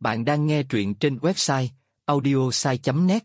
Bạn đang nghe truyện trên website audiosai.net.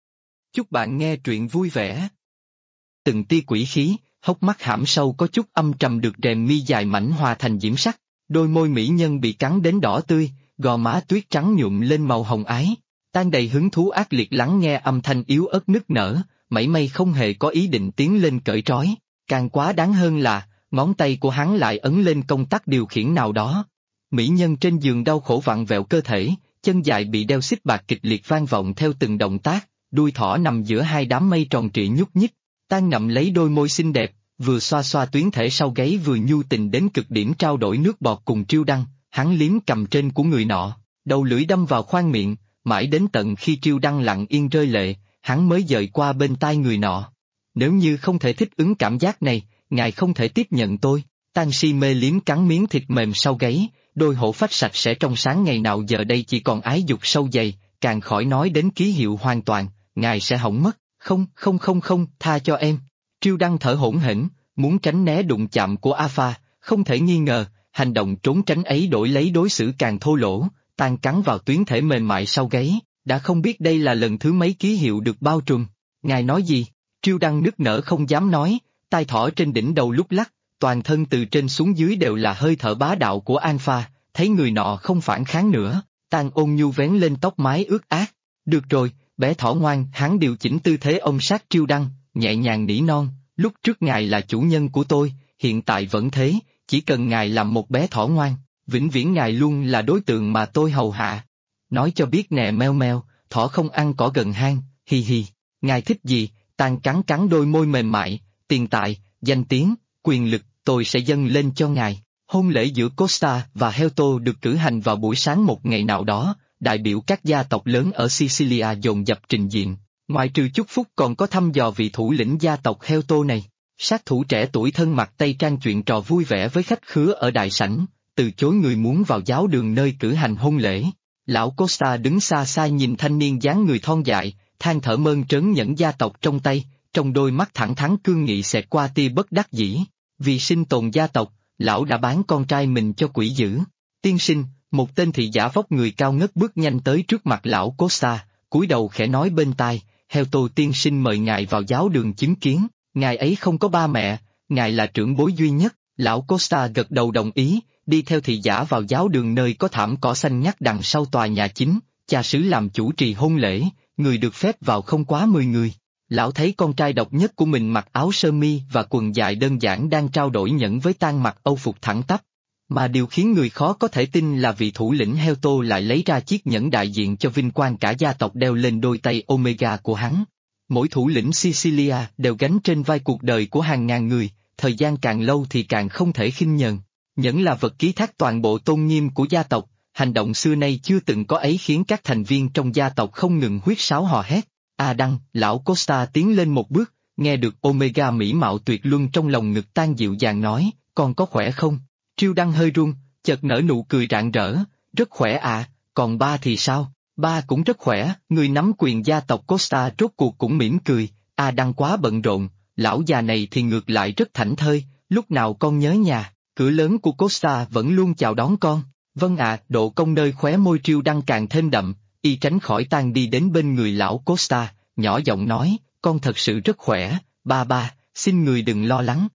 Chúc bạn nghe truyện vui vẻ. Từng tia quỷ khí, hốc mắt hãm sâu có chút âm trầm được rèm mi dài mảnh hòa thành diễm sắc, đôi môi mỹ nhân bị cắn đến đỏ tươi, gò má tuyết trắng nhuộm lên màu hồng ái. Tan đầy hứng thú ác liệt lắng nghe âm thanh yếu ớt nức nở, mảy may không hề có ý định tiến lên cởi trói. Càng quá đáng hơn là, ngón tay của hắn lại ấn lên công tắc điều khiển nào đó. Mỹ nhân trên giường đau khổ vặn vẹo cơ thể, chân dài bị đeo xích bạc kịch liệt vang vọng theo từng động tác, đuôi thỏ nằm giữa hai đám mây tròn trịa nhúc nhích, Tan ngậm lấy đôi môi xinh đẹp, vừa xoa xoa tuyến thể sau gáy vừa nhu tình đến cực điểm trao đổi nước bọt cùng Triêu Đăng, hắn liếm cầm trên của người nọ, đầu lưỡi đâm vào khoang miệng, mãi đến tận khi Triêu Đăng lặng yên rơi lệ, hắn mới dời qua bên tai người nọ. Nếu như không thể thích ứng cảm giác này, ngài không thể tiếp nhận tôi. Tan si mê liếm cắn miếng thịt mềm sau gáy, đôi hổ phách sạch sẽ trong sáng ngày nào giờ đây chỉ còn ái dục sâu dày, càng khỏi nói đến ký hiệu hoàn toàn, ngài sẽ hỏng mất, không, tha cho em. Triêu Đăng thở hổn hển, muốn tránh né đụng chạm của A-pha, không thể nghi ngờ, hành động trốn tránh ấy đổi lấy đối xử càng thô lỗ, Tan cắn vào tuyến thể mềm mại sau gáy, đã không biết đây là lần thứ mấy ký hiệu được bao trùm. Ngài nói gì? Triêu Đăng nức nở không dám nói, tai thỏ trên đỉnh đầu lúc lắc, toàn thân từ trên xuống dưới đều là hơi thở bá đạo của Alpha, thấy người nọ không phản kháng nữa, Tan ôn nhu vén lên tóc mái ướt át. Được rồi, bé thỏ ngoan, hắn điều chỉnh tư thế ôm sát Triêu Đăng, nhẹ nhàng nỉ non, lúc trước ngài là chủ nhân của tôi, hiện tại vẫn thế, chỉ cần ngài làm một bé thỏ ngoan, vĩnh viễn ngài luôn là đối tượng mà tôi hầu hạ. Nói cho biết nè meo meo, thỏ không ăn cỏ gần hang, hi hi, ngài thích gì? Tan cắn cắn đôi môi mềm mại, tiền tài, danh tiếng, quyền lực, tôi sẽ dâng lên cho ngài. Hôn lễ giữa Costa và Helto được cử hành vào buổi sáng một ngày nào đó, đại biểu các gia tộc lớn ở Sicilia dồn dập trình diện, ngoại trừ chúc phúc còn có thăm dò vị thủ lĩnh gia tộc Helto này. Sát thủ trẻ tuổi thân mặc tây trang chuyện trò vui vẻ với khách khứa ở đại sảnh, từ chối người muốn vào giáo đường nơi cử hành hôn lễ. Lão Costa đứng xa xa nhìn thanh niên dáng người thon dại, than thở mơn trớn nhẫn gia tộc trong tay, trong đôi mắt thẳng thắn cương nghị xẹt qua tia bất đắc dĩ. Vì sinh tồn gia tộc, lão đã bán con trai mình cho quỷ dữ. Tiên sinh, một tên thị giả vóc người cao ngất bước nhanh tới trước mặt lão Costa, cúi đầu khẽ nói bên tai, Helto tiên sinh mời ngài vào giáo đường chứng kiến, ngài ấy không có ba mẹ, ngài là trưởng bối duy nhất. Lão Costa gật đầu đồng ý, đi theo thị giả vào giáo đường nơi có thảm cỏ xanh ngắt đằng sau tòa nhà chính, cha xứ làm chủ trì hôn lễ, người được phép vào không quá 10 người. Lão thấy con trai độc nhất của mình mặc áo sơ mi và quần dài đơn giản đang trao đổi nhẫn với Tan mặc âu phục thẳng tắp. Mà điều khiến người khó có thể tin là vị thủ lĩnh Helto lại lấy ra chiếc nhẫn đại diện cho vinh quang cả gia tộc đeo lên đôi tay Omega của hắn. Mỗi thủ lĩnh Sicilia đều gánh trên vai cuộc đời của hàng ngàn người, thời gian càng lâu thì càng không thể khinh nhờn. Nhẫn là vật ký thác toàn bộ tôn nghiêm của gia tộc, hành động xưa nay chưa từng có ấy khiến các thành viên trong gia tộc không ngừng huýt sáo hò hét. Đăng, lão Costa tiến lên một bước, nghe được Omega mỹ mạo tuyệt luân trong lòng ngực Tan dịu dàng nói, con có khỏe không? Triêu Đăng hơi run, chợt nở nụ cười rạng rỡ, rất khỏe à, còn ba thì sao? Ba cũng rất khỏe, người nắm quyền gia tộc Costa rốt cuộc cũng mỉm cười, Đăng quá bận rộn, lão già này thì ngược lại rất thảnh thơi, lúc nào con nhớ nhà, cửa lớn của Costa vẫn luôn chào đón con. Vâng ạ, độ cong nơi khóe môi Triêu Đăng càng thêm đậm, y tránh khỏi Tan đi đến bên người lão Costa, nhỏ giọng nói, con thật sự rất khỏe, ba, xin người đừng lo lắng.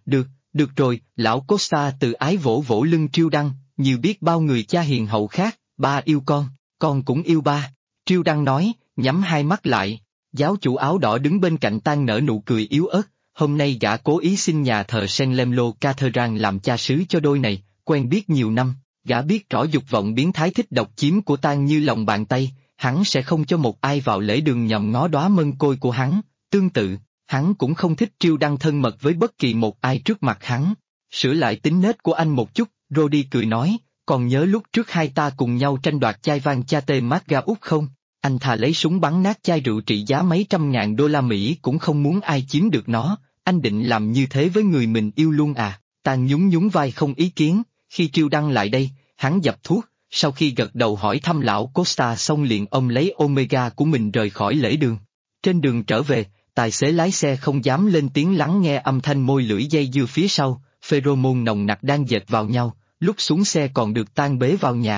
Được rồi, lão Costa từ ái vỗ vỗ lưng Triêu Đăng, như biết bao người cha hiền hậu khác, ba yêu con cũng yêu ba. Triêu Đăng nói, nhắm hai mắt lại. Giáo chủ áo đỏ đứng bên cạnh Tan nở nụ cười yếu ớt, hôm nay gã cố ý xin nhà thờ San Lemlo Cathedral làm cha xứ cho đôi này, quen biết nhiều năm, gã biết rõ dục vọng biến thái thích độc chiếm của Tan như lòng bàn tay, hắn sẽ không cho một ai vào lễ đường nhằm ngó đóa mân côi của hắn. Tương tự, hắn cũng không thích Triêu Đăng thân mật với bất kỳ một ai trước mặt hắn. Sửa lại tính nết của anh một chút, Rodi cười nói, còn nhớ lúc trước hai ta cùng nhau tranh đoạt chai vang Chate Marga Úc không? Anh thà lấy súng bắn nát chai rượu trị giá mấy trăm ngàn đô la Mỹ cũng không muốn ai chiếm được nó, anh định làm như thế với người mình yêu luôn à? Tan nhún vai không ý kiến, khi Triêu Đăng lại đây, hắn dập thuốc, sau khi gật đầu hỏi thăm lão Costa xong liền ôm lấy Omega của mình rời khỏi lễ đường. Trên đường trở về, tài xế lái xe không dám lên tiếng lắng nghe âm thanh môi lưỡi dây dưa phía sau, pheromone nồng nặc đang dệt vào nhau, lúc xuống xe còn được Tan bế vào nhà.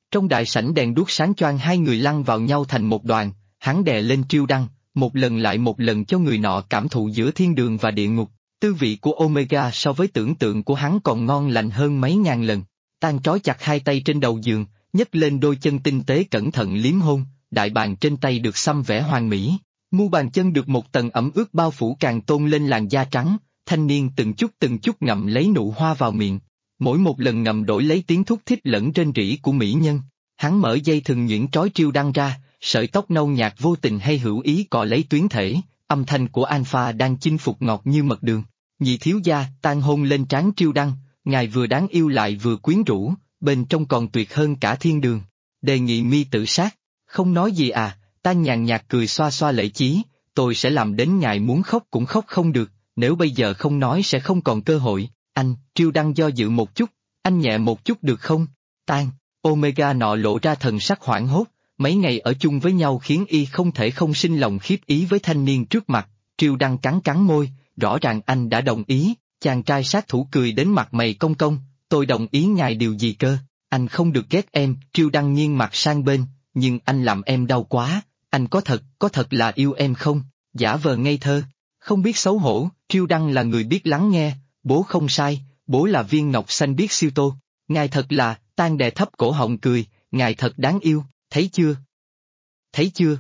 Trong đại sảnh đèn đuốc sáng choang, hai người lăn vào nhau thành một đoàn, hắn đè lên Triêu Đăng, một lần lại một lần cho người nọ cảm thụ giữa thiên đường và địa ngục. Tư vị của Omega so với tưởng tượng của hắn còn ngon lành hơn mấy ngàn lần. Tang trói chặt hai tay trên đầu giường, nhấc lên đôi chân tinh tế cẩn thận liếm hôn, đại bàng trên tay được xăm vẽ hoàn mỹ. Mu bàn chân được một tầng ẩm ướt bao phủ càng tôn lên làn da trắng, thanh niên từng chút ngậm lấy nụ hoa vào miệng. Mỗi một lần ngậm đổi lấy tiếng thúc thích lẫn rên rỉ của mỹ nhân. Hắn mở dây thừng nhuyễn trói Triêu Đăng ra, sợi tóc nâu nhạt vô tình hay hữu ý cọ lấy tuyến thể, âm thanh của Alpha đang chinh phục ngọt như mật đường. Nhị thiếu gia, Tang hôn lên trán Triêu Đăng, ngài vừa đáng yêu lại vừa quyến rũ, bên trong còn tuyệt hơn cả thiên đường. Đề nghị mi tự sát, không nói gì à? Tang nhàn nhạt cười xoa xoa lễ chí, tôi sẽ làm đến ngài muốn khóc cũng khóc không được, nếu bây giờ không nói sẽ không còn cơ hội. Anh, Triêu Đăng do dự một chút, anh nhẹ một chút được không? Tang, Omega nọ lộ ra thần sắc hoảng hốt, mấy ngày ở chung với nhau khiến y không thể không sinh lòng khiếp ý với thanh niên trước mặt. Triêu Đăng cắn cắn môi, rõ ràng anh đã đồng ý. Chàng trai sát thủ cười đến mặt mày cong cong, tôi đồng ý ngài điều gì cơ? Anh không được ghét em. Triêu Đăng nghiêng mặt sang bên, nhưng anh làm em đau quá. Anh có thật là yêu em không? Giả vờ ngây thơ, không biết xấu hổ. Triêu Đăng là người biết lắng nghe, bố không sai, bố là viên ngọc xanh biết siêu tô. Ngài thật là, Tang đè thấp cổ họng cười, ngài thật đáng yêu, thấy chưa? Thấy chưa?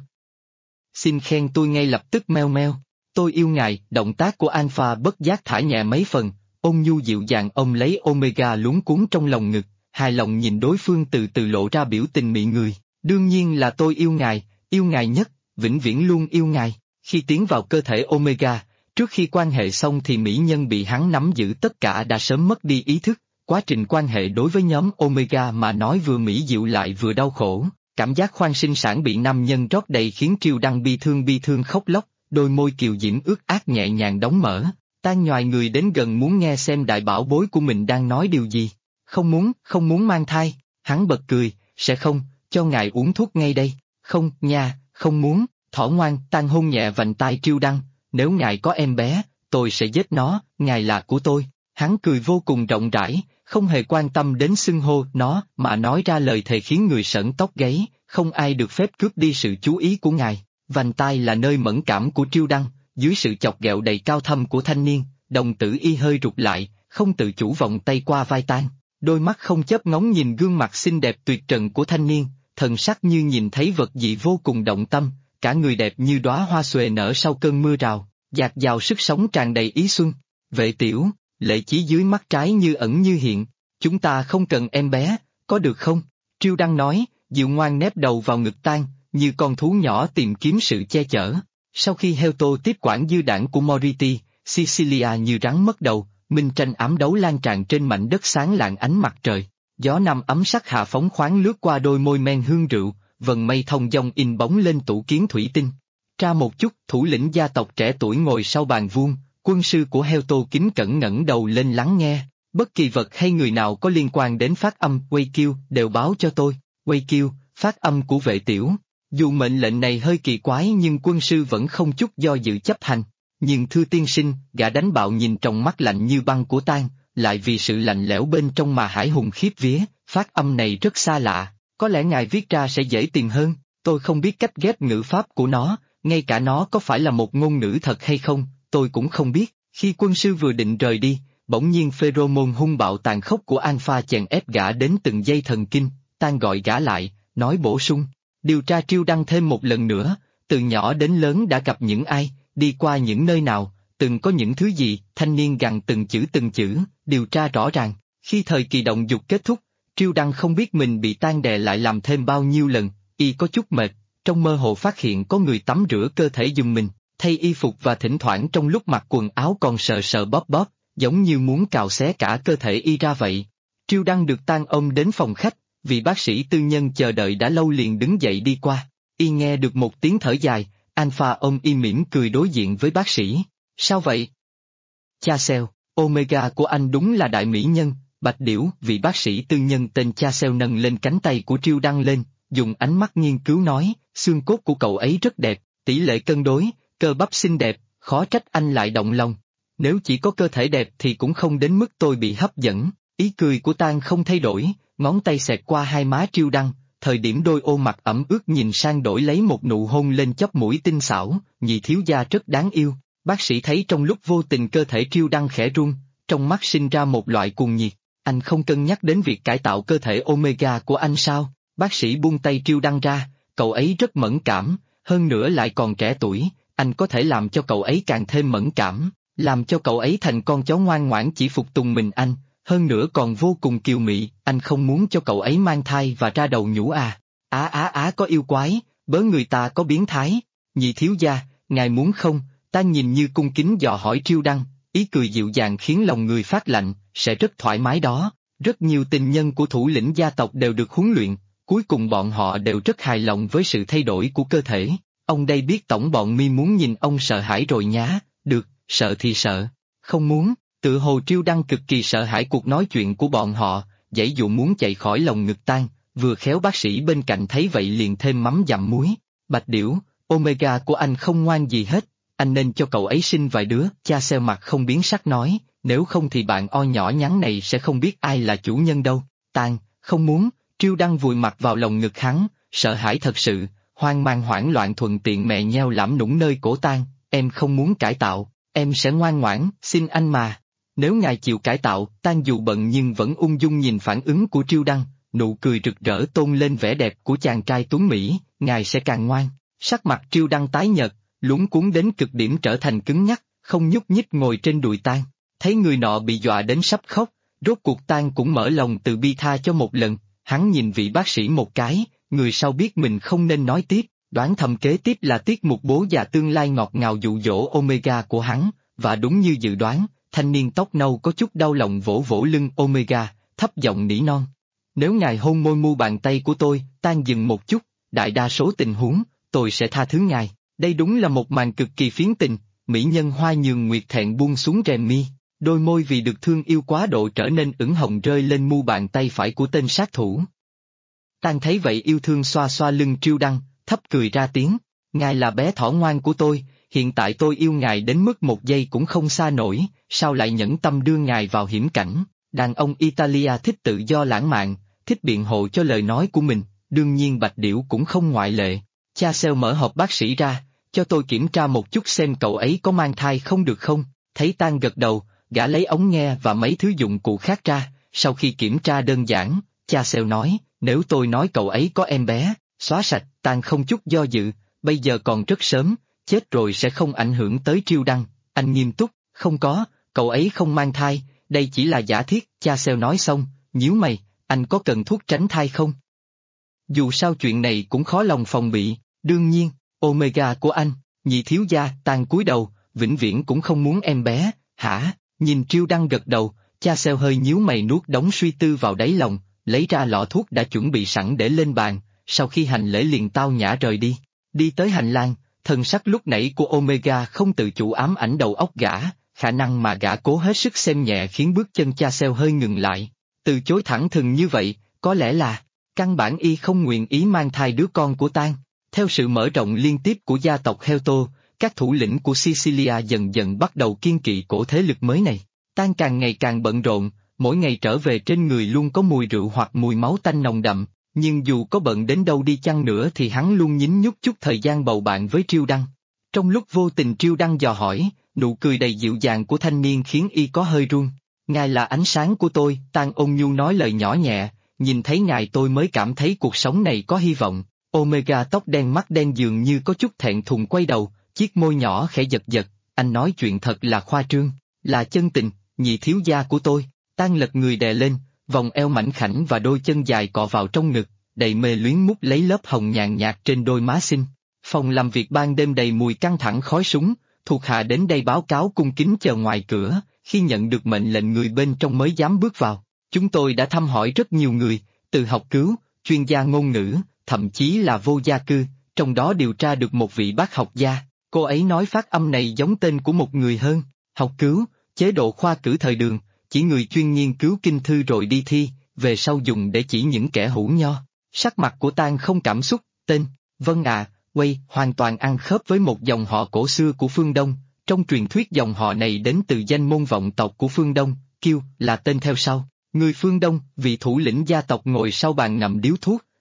Xin khen tôi ngay lập tức meo meo. Tôi yêu ngài. Động tác của Alpha bất giác thả nhẹ mấy phần, ôn nhu dịu dàng ôm lấy Omega luống cuống trong lòng ngực, hài lòng nhìn đối phương từ từ lộ ra biểu tình mị người. Đương nhiên là tôi yêu ngài nhất, vĩnh viễn luôn yêu ngài. Khi tiến vào cơ thể Omega, trước khi quan hệ xong thì mỹ nhân bị hắn nắm giữ tất cả đã sớm mất đi ý thức. Quá trình quan hệ đối với nhóm Omega mà nói vừa mỹ diệu lại vừa đau khổ, cảm giác khoan sinh sản bị nam nhân rót đầy khiến Triêu Đăng bi thương khóc lóc, đôi môi kiều diễm ướt át nhẹ nhàng đóng mở. Tang nhoài người đến gần muốn nghe xem đại bảo bối của mình đang nói điều gì. Không muốn mang thai. Hắn bật cười, sẽ không, cho ngài uống thuốc ngay đây. Không, nha, không muốn. Thỏ ngoan. Tang hôn nhẹ vành tai Triêu Đăng, nếu ngài có em bé, tôi sẽ giết nó, ngài là của tôi. Hắn cười vô cùng rộng rãi, không hề quan tâm đến xưng hô nó mà nói ra lời thề khiến người sởn tóc gáy, không ai được phép cướp đi sự chú ý của ngài. Vành tai là nơi mẫn cảm của Triêu Đăng, dưới sự chọc ghẹo đầy cao thâm của thanh niên, đồng tử y hơi rụt lại, không tự chủ vòng tay qua vai Tang, đôi mắt không chớp ngóng nhìn gương mặt xinh đẹp tuyệt trần của thanh niên, thần sắc như nhìn thấy vật dị vô cùng động tâm, cả người đẹp như đóa hoa xuề nở sau cơn mưa rào, dạt dào sức sống tràn đầy ý xuân. Vệ tiểu, lệ chí dưới mắt trái như ẩn như hiện, chúng ta không cần em bé, có được không? Triêu Đăng nói, dịu ngoan nép đầu vào ngực Tang, như con thú nhỏ tìm kiếm sự che chở. Sau khi Helto tiếp quản dư đảng của Moriti, Sicilia như rắn mất đầu, minh tranh ám đấu lan tràn trên mảnh đất sáng lạng ánh mặt trời. Gió nam ấm sắc hạ phóng khoáng lướt qua đôi môi men hương rượu, vần mây thông dong in bóng lên tủ kiến thủy tinh. Tra một chút, thủ lĩnh gia tộc trẻ tuổi ngồi sau bàn vuông, quân sư của Helto kính cẩn ngẩng đầu lên lắng nghe. Bất kỳ vật hay người nào có liên quan đến phát âm Wei đều báo cho tôi. Wei phát âm của vệ tiểu. Dù mệnh lệnh này hơi kỳ quái nhưng quân sư vẫn không chút do dự chấp hành. Nhưng thưa tiên sinh, gã đánh bạo nhìn trong mắt lạnh như băng của Tang, lại vì sự lạnh lẽo bên trong mà hải hùng khiếp vía, phát âm này rất xa lạ, có lẽ ngài viết ra sẽ dễ tìm hơn, tôi không biết cách ghép ngữ pháp của nó, ngay cả nó có phải là một ngôn ngữ thật hay không, tôi cũng không biết. Khi quân sư vừa định rời đi, bỗng nhiên pheromone hung bạo tàn khốc của Alpha chèn ép gã đến từng dây thần kinh, Tang gọi gã lại, nói bổ sung. Điều tra Triêu Đăng thêm một lần nữa, từ nhỏ đến lớn đã gặp những ai, đi qua những nơi nào, từng có những thứ gì, thanh niên gằn từng chữ, điều tra rõ ràng. Khi thời kỳ động dục kết thúc, Triêu Đăng không biết mình bị Tang đè lại làm thêm bao nhiêu lần, y có chút mệt, trong mơ hồ phát hiện có người tắm rửa cơ thể giùm mình, thay y phục và thỉnh thoảng trong lúc mặc quần áo còn sờ bóp, giống như muốn cào xé cả cơ thể y ra vậy. Triêu Đăng được Tang ôm đến phòng khách, vị bác sĩ tư nhân chờ đợi đã lâu liền đứng dậy đi qua, y nghe được một tiếng thở dài, Alpha ôm y mỉm cười đối diện với bác sĩ. Sao vậy? Chasel, Omega của anh đúng là đại mỹ nhân. Bạch Điểu, vị bác sĩ tư nhân tên Chasel nâng lên cánh tay của Triêu Đăng lên, dùng ánh mắt nghiên cứu nói, xương cốt của cậu ấy rất đẹp, tỷ lệ cân đối, cơ bắp xinh đẹp, khó trách anh lại động lòng. Nếu chỉ có cơ thể đẹp thì cũng không đến mức tôi bị hấp dẫn. Ý cười của Tang không thay đổi, ngón tay xẹt qua hai má Triêu Đăng, thời điểm đôi ô mặt ẩm ướt nhìn sang đổi lấy một nụ hôn lên chóp mũi tinh xảo, nhị thiếu gia rất đáng yêu. Bác sĩ thấy trong lúc vô tình cơ thể Triêu Đăng khẽ run, trong mắt sinh ra một loại cuồng nhiệt. Anh không cân nhắc đến việc cải tạo cơ thể Omega của anh sao? Bác sĩ buông tay Triêu Đăng ra, cậu ấy rất mẫn cảm, hơn nữa lại còn trẻ tuổi, anh có thể làm cho cậu ấy càng thêm mẫn cảm, làm cho cậu ấy thành con chó ngoan ngoãn chỉ phục tùng mình anh, hơn nữa còn vô cùng kiều mị, anh không muốn cho cậu ấy mang thai và ra đầu nhũ à. Có yêu quái, bớ người ta có biến thái. Nhị thiếu gia, ngài muốn không? Ta nhìn như cung kính dò hỏi Triêu Đăng, ý cười dịu dàng khiến lòng người phát lạnh, sẽ rất thoải mái đó. Rất nhiều tình nhân của thủ lĩnh gia tộc đều được huấn luyện, cuối cùng bọn họ đều rất hài lòng với sự thay đổi của cơ thể. Ông đây biết tổng bọn mi muốn nhìn ông sợ hãi rồi nhá, được, sợ thì sợ, không muốn. Tự hồ Triêu Đăng cực kỳ sợ hãi cuộc nói chuyện của bọn họ, giãy dụ muốn chạy khỏi lồng ngực Tan, vừa khéo bác sĩ bên cạnh thấy vậy liền thêm mắm dặm muối. Bạch Điểu, Omega của anh không ngoan gì hết, anh nên cho cậu ấy sinh vài đứa. Cha Seo mặt không biến sắc nói, nếu không thì bạn o nhỏ nhắn này sẽ không biết ai là chủ nhân đâu. Tan, không muốn. Triêu Đăng vùi mặt vào lồng ngực hắn, sợ hãi thật sự, hoang mang hoảng loạn thuận tiện mẹ nheo lãm nũng nơi cổ Tan, em không muốn cải tạo, em sẽ ngoan ngoãn, xin anh mà. Nếu ngài chịu cải tạo, Tan dù bận nhưng vẫn ung dung nhìn phản ứng của Triêu Đăng, nụ cười rực rỡ tôn lên vẻ đẹp của chàng trai tuấn Mỹ, ngài sẽ càng ngoan. Sắc mặt Triêu Đăng tái nhợt, luống cuống đến cực điểm trở thành cứng nhắc, không nhúc nhích ngồi trên đùi Tan. Thấy người nọ bị dọa đến sắp khóc, rốt cuộc Tan cũng mở lòng từ bi tha cho một lần, hắn nhìn vị bác sĩ một cái, người sau biết mình không nên nói tiếp, đoán thầm kế tiếp là tiết mục bố già tương lai ngọt ngào dụ dỗ Omega của hắn, và đúng như dự đoán, thanh niên tóc nâu có chút đau lòng vỗ vỗ lưng Omega, thấp giọng nỉ non. Nếu ngài hôn môi mu bàn tay của tôi, Tan dừng một chút, đại đa số tình huống, tôi sẽ tha thứ ngài. Đây đúng là một màn cực kỳ phiến tình, mỹ nhân Hoa Nhường Nguyệt thẹn buông xuống rèm mi, đôi môi vì được thương yêu quá độ trở nên ửng hồng rơi lên mu bàn tay phải của tên sát thủ. Tan thấy vậy yêu thương xoa xoa lưng Triêu Đăng, thấp cười ra tiếng, ngài là bé thỏ ngoan của tôi, hiện tại tôi yêu ngài đến mức một giây cũng không xa nổi, sao lại nhẫn tâm đưa ngài vào hiểm cảnh. Đàn ông Italia thích tự do lãng mạn, thích biện hộ cho lời nói của mình, đương nhiên Bạch Điểu cũng không ngoại lệ. Cha Seo mở hộp bác sĩ ra, cho tôi kiểm tra một chút xem cậu ấy có mang thai không được không. Thấy Tan gật đầu, gã lấy ống nghe và mấy thứ dụng cụ khác ra, sau khi kiểm tra đơn giản, cha Seo nói, nếu tôi nói cậu ấy có em bé, xóa sạch. Tan không chút do dự, bây giờ còn rất sớm, chết rồi sẽ không ảnh hưởng tới Triêu Đăng. Anh nghiêm túc, không có, cậu ấy không mang thai, đây chỉ là giả thiết. Cha Seo nói xong, nhíu mày, anh có cần thuốc tránh thai không? Dù sao chuyện này cũng khó lòng phòng bị, đương nhiên, Omega của anh, nhị thiếu gia. Tan cúi đầu, vĩnh viễn cũng không muốn em bé, hả? Nhìn Triêu Đăng gật đầu, cha Seo hơi nhíu mày nuốt đống suy tư vào đáy lòng, lấy ra lọ thuốc đã chuẩn bị sẵn để lên bàn, sau khi hành lễ liền tao nhã rời đi. Đi tới hành lang, thần sắc lúc nãy của Omega không tự chủ ám ảnh đầu óc gã, khả năng mà gã cố hết sức xem nhẹ khiến bước chân cha Seo hơi ngừng lại. Từ chối thẳng thừng như vậy, có lẽ là, căn bản y không nguyện ý mang thai đứa con của Tan. Theo sự mở rộng liên tiếp của gia tộc Helto, các thủ lĩnh của Sicilia dần dần bắt đầu kiêng kỵ cổ thế lực mới này. Tan càng ngày càng bận rộn, mỗi ngày trở về trên người luôn có mùi rượu hoặc mùi máu tanh nồng đậm, nhưng dù có bận đến đâu đi chăng nữa thì hắn luôn nhín nhúc chút thời gian bầu bạn với Triêu Đăng. Trong lúc vô tình Triêu Đăng dò hỏi, nụ cười đầy dịu dàng của thanh niên khiến y có hơi run. Ngài là ánh sáng của tôi, Tan ôn nhu nói lời nhỏ nhẹ, nhìn thấy ngài tôi mới cảm thấy cuộc sống này có hy vọng. Omega tóc đen mắt đen dường như có chút thẹn thùng quay đầu, chiếc môi nhỏ khẽ giật giật, anh nói chuyện thật là khoa trương, là chân tình, nhị thiếu gia của tôi. Tan lật người đè lên, vòng eo mảnh khảnh và đôi chân dài cọ vào trong ngực, đầy mê luyến mút lấy lớp hồng nhàn nhạt trên đôi má xinh. Phòng làm việc ban đêm đầy mùi căng thẳng khói súng, thuộc hạ đến đây báo cáo cung kính chờ ngoài cửa, khi nhận được mệnh lệnh người bên trong mới dám bước vào. Chúng tôi đã thăm hỏi rất nhiều người, từ học cứu, chuyên gia ngôn ngữ, thậm chí là vô gia cư, trong đó điều tra được một vị bác học gia. Cô ấy nói phát âm này giống tên của một người hơn. Học cứu, chế độ khoa cử thời Đường, chỉ người chuyên nghiên cứu kinh thư rồi đi thi, về sau dùng để chỉ những kẻ hủ nho. Sắc mặt của Tan không cảm xúc, tên, vâng ạ, quay, hoàn toàn ăn khớp với một dòng họ cổ xưa của phương Đông. Trong truyền thuyết dòng họ này đến từ danh môn vọng tộc của phương Đông, Kiêu là tên theo sau. Người phương Đông, vị thủ lĩnh gia tộc ngồi sau bàn ngậm điếu thuốc,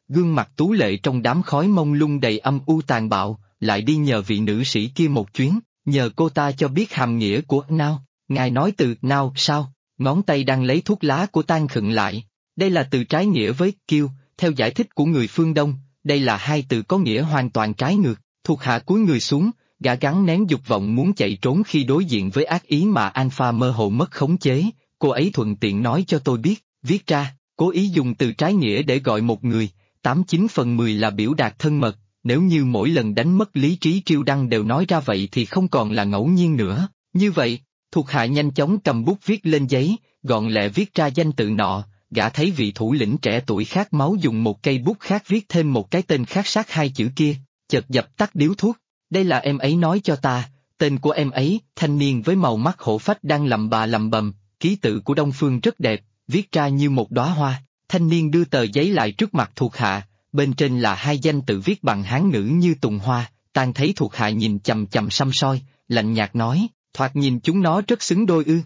gương mặt tú lệ trong đám khói mông lung đầy âm u tàn bạo, lại đi nhờ vị nữ sĩ kia một chuyến, nhờ cô ta cho biết hàm nghĩa của nào. Ngài nói từ nào sao? Ngón tay đang lấy thuốc lá của Tang khựng lại. Đây là từ trái nghĩa với kiêu, theo giải thích của người phương Đông, đây là hai từ có nghĩa hoàn toàn trái ngược. Thuộc hạ cúi người xuống, gã gắng nén dục vọng muốn chạy trốn khi đối diện với ác ý mà Alpha mơ hồ mất khống chế. Cô ấy thuận tiện nói cho tôi biết, viết ra, cố ý dùng từ trái nghĩa để gọi một người, 89/10 là biểu đạt thân mật. Nếu như mỗi lần đánh mất lý trí Triêu Đăng đều nói ra vậy thì không còn là ngẫu nhiên nữa. Như vậy, thuộc hạ nhanh chóng cầm bút viết lên giấy, gọn lẹ viết ra danh tự nọ. Gã thấy vị thủ lĩnh trẻ tuổi khát máu dùng một cây bút khác viết thêm một cái tên khác sát hai chữ kia, chợt dập tắt điếu thuốc. Đây là em ấy nói cho ta, tên của em ấy, thanh niên với màu mắt hổ phách đang lầm bà lầm bầm, ký tự của Đông Phương rất đẹp, viết ra như một đóa hoa. Thanh niên đưa tờ giấy lại trước mặt thuộc hạ, bên trên là hai danh tự viết bằng Hán ngữ như tùng hoa. Tang thấy thuộc hạ nhìn chằm chằm săm soi, lạnh nhạt nói, thoạt nhìn chúng nó rất xứng đôi ư.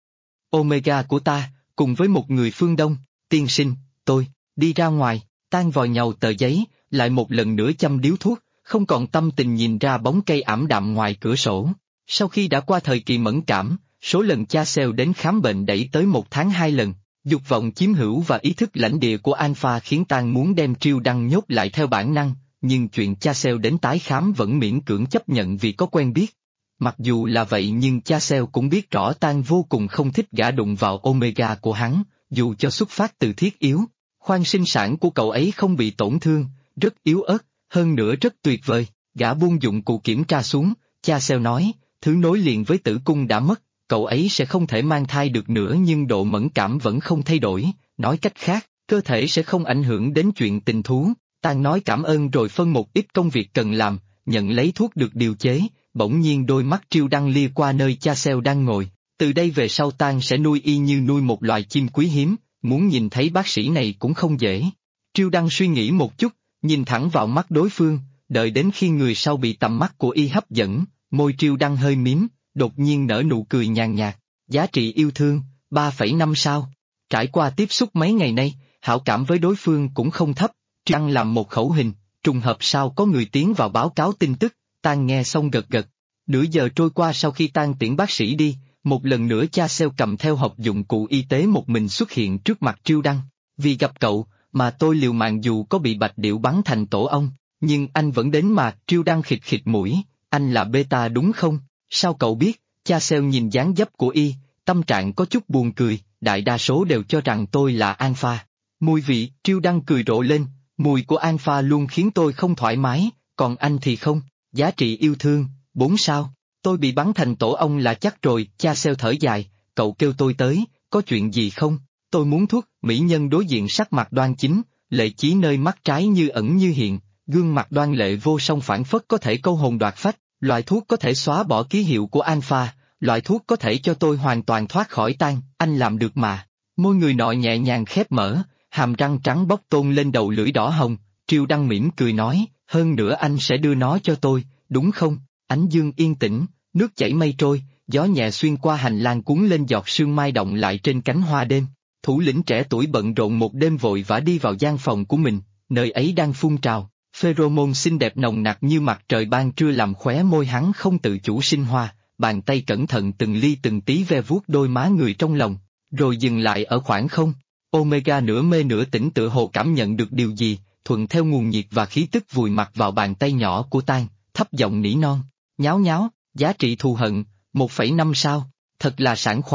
Omega của ta, cùng với một người phương Đông, tiên sinh, tôi, đi ra ngoài. Tang vò nhàu tờ giấy, lại một lần nữa châm điếu thuốc, không còn tâm tình nhìn ra bóng cây ảm đạm ngoài cửa sổ. Sau khi đã qua thời kỳ mẫn cảm, số lần cha Sale đến khám bệnh đẩy tới 1 tháng 2 lần. Dục vọng chiếm hữu và ý thức lãnh địa của Alpha khiến Tang muốn đem Triêu Đăng nhốt lại theo bản năng, nhưng chuyện cha Sale đến tái khám vẫn miễn cưỡng chấp nhận vì có quen biết. Mặc dù là vậy nhưng cha Sale cũng biết rõ Tang vô cùng không thích gã đụng vào Omega của hắn, dù cho xuất phát từ thiết yếu. Khoang sinh sản của cậu ấy không bị tổn thương, rất yếu ớt, hơn nữa rất tuyệt vời. Gã buông dụng cụ kiểm tra xuống, cha Sale nói, thứ nối liền với tử cung đã mất, cậu ấy sẽ không thể mang thai được nữa nhưng độ mẫn cảm vẫn không thay đổi, nói cách khác, cơ thể sẽ không ảnh hưởng đến chuyện tình thú. Tang nói cảm ơn rồi phân một ít công việc cần làm, nhận lấy thuốc được điều chế, bỗng nhiên đôi mắt Triêu Đăng lia qua nơi cha Sale đang ngồi. Từ đây về sau Tang sẽ nuôi y như nuôi một loài chim quý hiếm, muốn nhìn thấy bác sĩ này cũng không dễ. Triêu Đăng suy nghĩ một chút, nhìn thẳng vào mắt đối phương, đợi đến khi người sau bị tầm mắt của y hấp dẫn, môi Triêu Đăng hơi mím, đột nhiên nở nụ cười nhàn nhạt. Giá trị yêu thương, 3,5 sao. Trải qua tiếp xúc mấy ngày nay, hảo cảm với đối phương cũng không thấp. Triêu Đăng làm một khẩu hình, trùng hợp sao có người tiến vào báo cáo tin tức. Tang nghe xong gật gật. Nửa giờ trôi qua sau khi Tang tiễn bác sĩ đi, một lần nữa cha Sale cầm theo hộp dụng cụ y tế một mình xuất hiện trước mặt Triêu Đăng. Vì gặp cậu, mà tôi liều mạng dù có bị bạch điểu bắn thành tổ ong, nhưng anh vẫn đến mà. Triêu Đăng khịt khịt mũi, anh là beta đúng không? Sao cậu biết? Cha Sale nhìn dáng dấp của y, tâm trạng có chút buồn cười, đại đa số đều cho rằng tôi là Alpha. Mùi vị, Triêu Đăng cười rộ lên, mùi của Alpha luôn khiến tôi không thoải mái, còn anh thì không. Giá trị yêu thương, 4 sao. Tôi bị bắn thành tổ ong là chắc rồi. Cha Sale thở dài, cậu kêu tôi tới, có chuyện gì không? Tôi muốn thuốc. Mỹ nhân đối diện sắc mặt đoan chính, lệ chí nơi mắt trái như ẩn như hiện, gương mặt đoan lệ vô song phảng phất có thể câu hồn đoạt phách. Loại thuốc có thể xóa bỏ ký hiệu của Alpha, loại thuốc có thể cho tôi hoàn toàn thoát khỏi Tang, anh làm được mà. Môi người nọ nhẹ nhàng khép mở, hàm răng trắng bóc tôn lên đầu lưỡi đỏ hồng. Triêu Đăng mỉm cười nói, hơn nữa anh sẽ đưa nó cho tôi, đúng không? Ánh dương yên tĩnh, nước chảy mây trôi, gió nhẹ xuyên qua hành lang cuốn lên giọt sương mai động lại trên cánh hoa đêm. Thủ lĩnh trẻ tuổi bận rộn một đêm vội vã đi vào gian phòng của mình, nơi ấy đang phun trào. Pheromone xinh đẹp nồng nặc như mặt trời ban trưa làm khóe môi hắn không tự chủ sinh hoa, bàn tay cẩn thận từng ly từng tí ve vuốt đôi má người trong lòng, rồi dừng lại ở khoảng không. Omega nửa mê nửa tỉnh tựa hồ cảm nhận được điều gì, thuận theo nguồn nhiệt và khí tức vùi mặt vào bàn tay nhỏ của Tang, thấp giọng nỉ non, nháo nháo, giá trị thù hận, 1,5 sao, thật là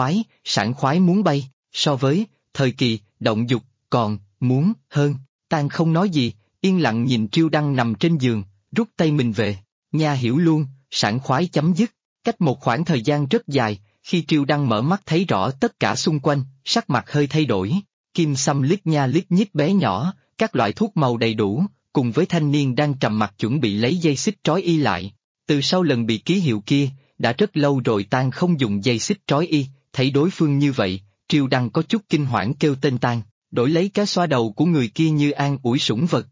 sảng khoái muốn bay, so với, thời kỳ, động dục, còn, muốn, hơn. Tang không nói gì, yên lặng nhìn Triêu Đăng nằm trên giường, rút tay mình về, nha hiểu luôn, sảng khoái chấm dứt. Cách một khoảng thời gian rất dài, khi Triêu Đăng mở mắt thấy rõ tất cả xung quanh, sắc mặt hơi thay đổi, kim xăm lít nha lít nhít bé nhỏ, các loại thuốc màu đầy đủ, cùng với thanh niên đang trầm mặc chuẩn bị lấy dây xích trói y lại. Từ sau lần bị ký hiệu kia, đã rất lâu rồi Tang không dùng dây xích trói y, thấy đối phương như vậy, Triêu Đăng có chút kinh hoảng kêu tên Tang, đổi lấy cái xoa đầu của người kia như an ủi sủng vật.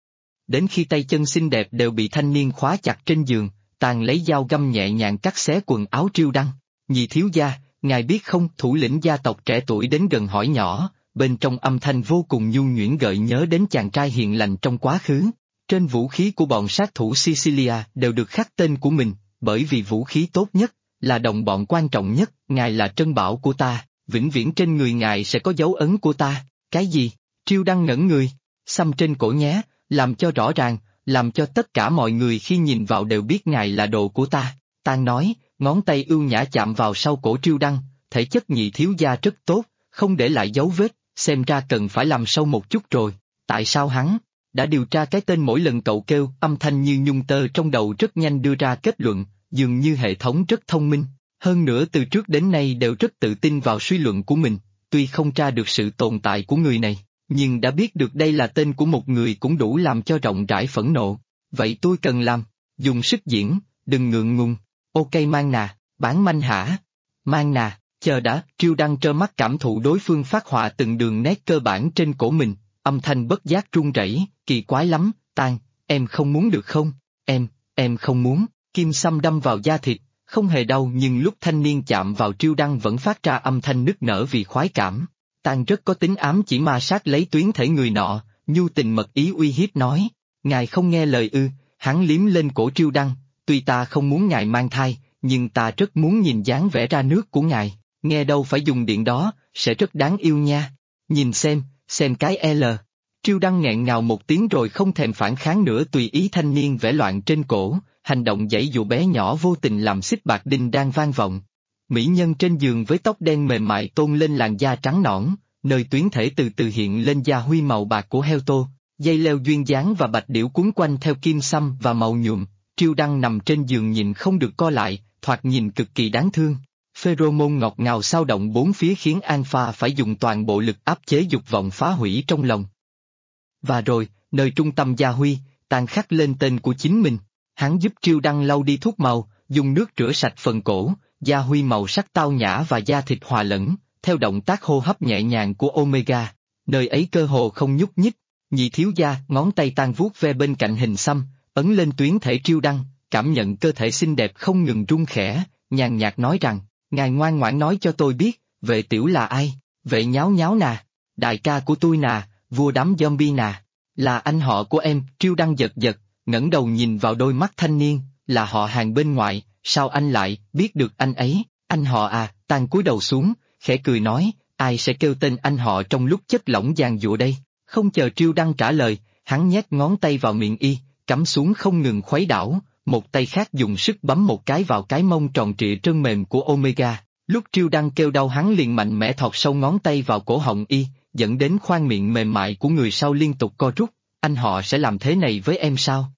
Đến khi tay chân xinh đẹp đều bị thanh niên khóa chặt trên giường, Tang lấy dao găm nhẹ nhàng cắt xé quần áo Triêu Đăng. Nhị thiếu gia, ngài biết không? Thủ lĩnh gia tộc trẻ tuổi đến gần hỏi nhỏ, bên trong âm thanh vô cùng nhu nhuyễn gợi nhớ đến chàng trai hiền lành trong quá khứ. Trên vũ khí của bọn sát thủ Sicilia đều được khắc tên của mình, bởi vì vũ khí tốt nhất, là đồng bọn quan trọng nhất, ngài là trân bảo của ta, vĩnh viễn trên người ngài sẽ có dấu ấn của ta. Cái gì? Triêu Đăng ngẩn người. Xăm trên cổ nhé, làm cho rõ ràng, làm cho tất cả mọi người khi nhìn vào đều biết ngài là đồ của ta. Tang nói, ngón tay ưu nhã chạm vào sau cổ Triêu Đăng, thể chất nhị thiếu gia rất tốt, không để lại dấu vết, xem ra cần phải làm sâu một chút rồi. Tại sao hắn đã điều tra cái tên mỗi lần cậu kêu, âm thanh như nhung tơ trong đầu rất nhanh đưa ra kết luận, dường như hệ thống rất thông minh. Hơn nữa từ trước đến nay đều rất tự tin vào suy luận của mình, tuy không tra được sự tồn tại của người này, nhưng đã biết được đây là tên của một người cũng đủ làm cho rộng rãi phẫn nộ. Vậy tôi cần làm, dùng sức diễn, đừng ngượng ngùng. Ok Mang Nà, bán manh hả? Mang Nà, chờ đã, Triêu Đăng trơ mắt cảm thụ đối phương phát họa từng đường nét cơ bản trên cổ mình, âm thanh bất giác run rẩy, kỳ quái lắm, Tang, em không muốn được không? Em không muốn, kim xăm đâm vào da thịt, không hề đau nhưng lúc thanh niên chạm vào Triêu Đăng vẫn phát ra âm thanh nức nở vì khoái cảm. Tang rất có tính ám chỉ ma sát lấy tuyến thể người nọ, nhu tình mật ý uy hiếp nói, ngài không nghe lời ư? Hắn liếm lên cổ Triêu Đăng, tuy ta không muốn ngài mang thai, nhưng ta rất muốn nhìn dáng vẻ ra nước của ngài, nghe đâu phải dùng điện đó, sẽ rất đáng yêu nha. Nhìn xem cái L. Triêu Đăng nghẹn ngào một tiếng rồi không thèm phản kháng nữa tùy ý thanh niên vẽ loạn trên cổ, hành động giãy dụ bé nhỏ vô tình làm xích bạc đinh đang vang vọng. Mỹ nhân trên giường với tóc đen mềm mại tôn lên làn da trắng nõn, nơi tuyến thể từ từ hiện lên da huy màu bạc của heo tô, dây leo duyên dáng và bạch điểu cuốn quanh theo kim xăm và màu nhuộm. Triêu Đăng nằm trên giường nhìn không được co lại, thoạt nhìn cực kỳ đáng thương. Pheromone ngọt ngào sao động bốn phía khiến Alpha phải dùng toàn bộ lực áp chế dục vọng phá hủy trong lòng. Và rồi, nơi trung tâm gia huy, Tang khắc lên tên của chính mình. Hắn giúp Triêu Đăng lau đi thuốc màu, dùng nước rửa sạch phần cổ, gia huy màu sắc tao nhã và da thịt hòa lẫn, theo động tác hô hấp nhẹ nhàng của Omega. Nơi ấy cơ hồ không nhúc nhích. Nhị thiếu gia, ngón tay Tang vuốt ve bên cạnh hình xăm, ấn lên tuyến thể Triêu Đăng, cảm nhận cơ thể xinh đẹp không ngừng rung khẽ, nhàn nhạt nói rằng, ngài ngoan ngoãn nói cho tôi biết, vệ tiểu là ai? Vệ nháo nháo nà, đại ca của tôi nà, vua đám zombie nà, là anh họ của em. Triêu Đăng giật giật, ngẩng đầu nhìn vào đôi mắt thanh niên, là họ hàng bên ngoại, sao anh lại biết được anh ấy? Anh họ à? Tang cúi đầu xuống, khẽ cười nói, ai sẽ kêu tên anh họ trong lúc chất lỏng giàn giụa đây? Không chờ Triêu Đăng trả lời, hắn nhét ngón tay vào miệng y, cắm xuống không ngừng khuấy đảo, một tay khác dùng sức bấm một cái vào cái mông tròn trịa trơn mềm của Omega. Lúc Triêu Đăng kêu đau hắn liền mạnh mẽ thọt sâu ngón tay vào cổ họng y, dẫn đến khoang miệng mềm mại của người sau liên tục co rút. Anh họ sẽ làm thế này với em sao?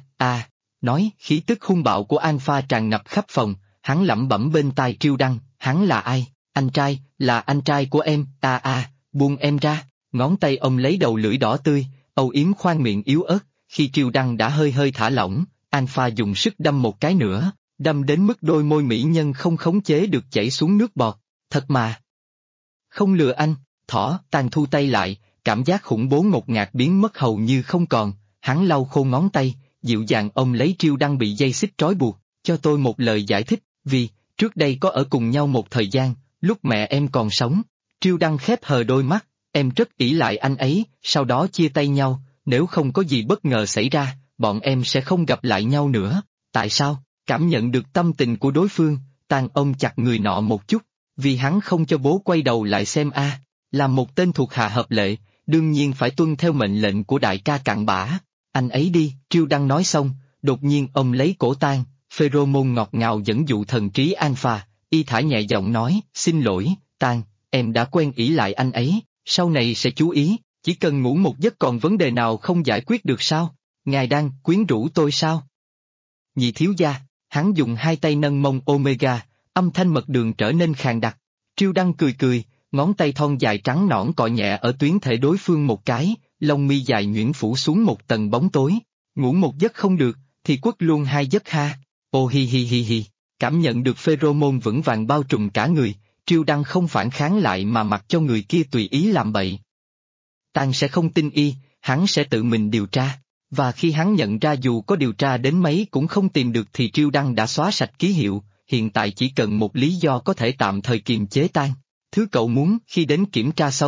Nói, khí tức hung bạo của Alpha tràn ngập khắp phòng, hắn lẩm bẩm bên tai Triêu Đăng, hắn là ai? Anh trai, là anh trai của em, buông em ra. Ngón tay ông lấy đầu lưỡi đỏ tươi, âu yếm khoang miệng yếu ớt, khi Triêu Đăng đã hơi hơi thả lỏng, Alpha dùng sức đâm một cái nữa, đâm đến mức đôi môi mỹ nhân không khống chế được chảy xuống nước bọt. Thật mà. Không lừa anh, Tang thu tay lại, cảm giác khủng bố ngột ngạt biến mất hầu như không còn, hắn lau khô ngón tay, dịu dàng ông lấy Triêu Đăng bị dây xích trói buộc, cho tôi một lời giải thích, vì, trước đây có ở cùng nhau một thời gian, lúc mẹ em còn sống. Triêu Đăng khép hờ đôi mắt, em rất ỷ lại anh ấy, sau đó chia tay nhau, nếu không có gì bất ngờ xảy ra, bọn em sẽ không gặp lại nhau nữa. Tại sao? Cảm nhận được tâm tình của đối phương, Tang ôm chặt người nọ một chút, vì hắn không cho bố quay đầu lại xem là một tên thuộc hạ hợp lệ, đương nhiên phải tuân theo mệnh lệnh của đại ca cặn bã. Anh ấy đi, Triêu Đăng nói xong, đột nhiên ông lấy cổ Tang, pheromone ngọt ngào dẫn dụ thần trí Alpha, y thả nhẹ giọng nói, xin lỗi, Tang, em đã quen ỷ lại anh ấy, sau này sẽ chú ý, chỉ cần ngủ một giấc còn vấn đề nào không giải quyết được sao? Ngài đang quyến rũ tôi sao? Nhị thiếu gia, hắn dùng hai tay nâng mông Omega, âm thanh mật đường trở nên khàn đặc. Triêu Đăng cười cười, ngón tay thon dài trắng nõn cọ nhẹ ở tuyến thể đối phương một cái, lông mi dài nhuyễn phủ xuống một tầng bóng tối. Ngủ một giấc không được, thì quất luôn hai giấc ha. Ô hi hi hi hi. Cảm nhận được pheromone vững vàng bao trùm cả người, Triêu Đăng không phản kháng lại mà mặc cho người kia tùy ý làm bậy. Tang sẽ không tin y, hắn sẽ tự mình điều tra. Và khi hắn nhận ra dù có điều tra đến mấy cũng không tìm được thì Triêu Đăng đã xóa sạch ký hiệu, hiện tại chỉ cần một lý do có thể tạm thời kiềm chế Tang. Thứ cậu muốn, khi đến kiểm tra xong,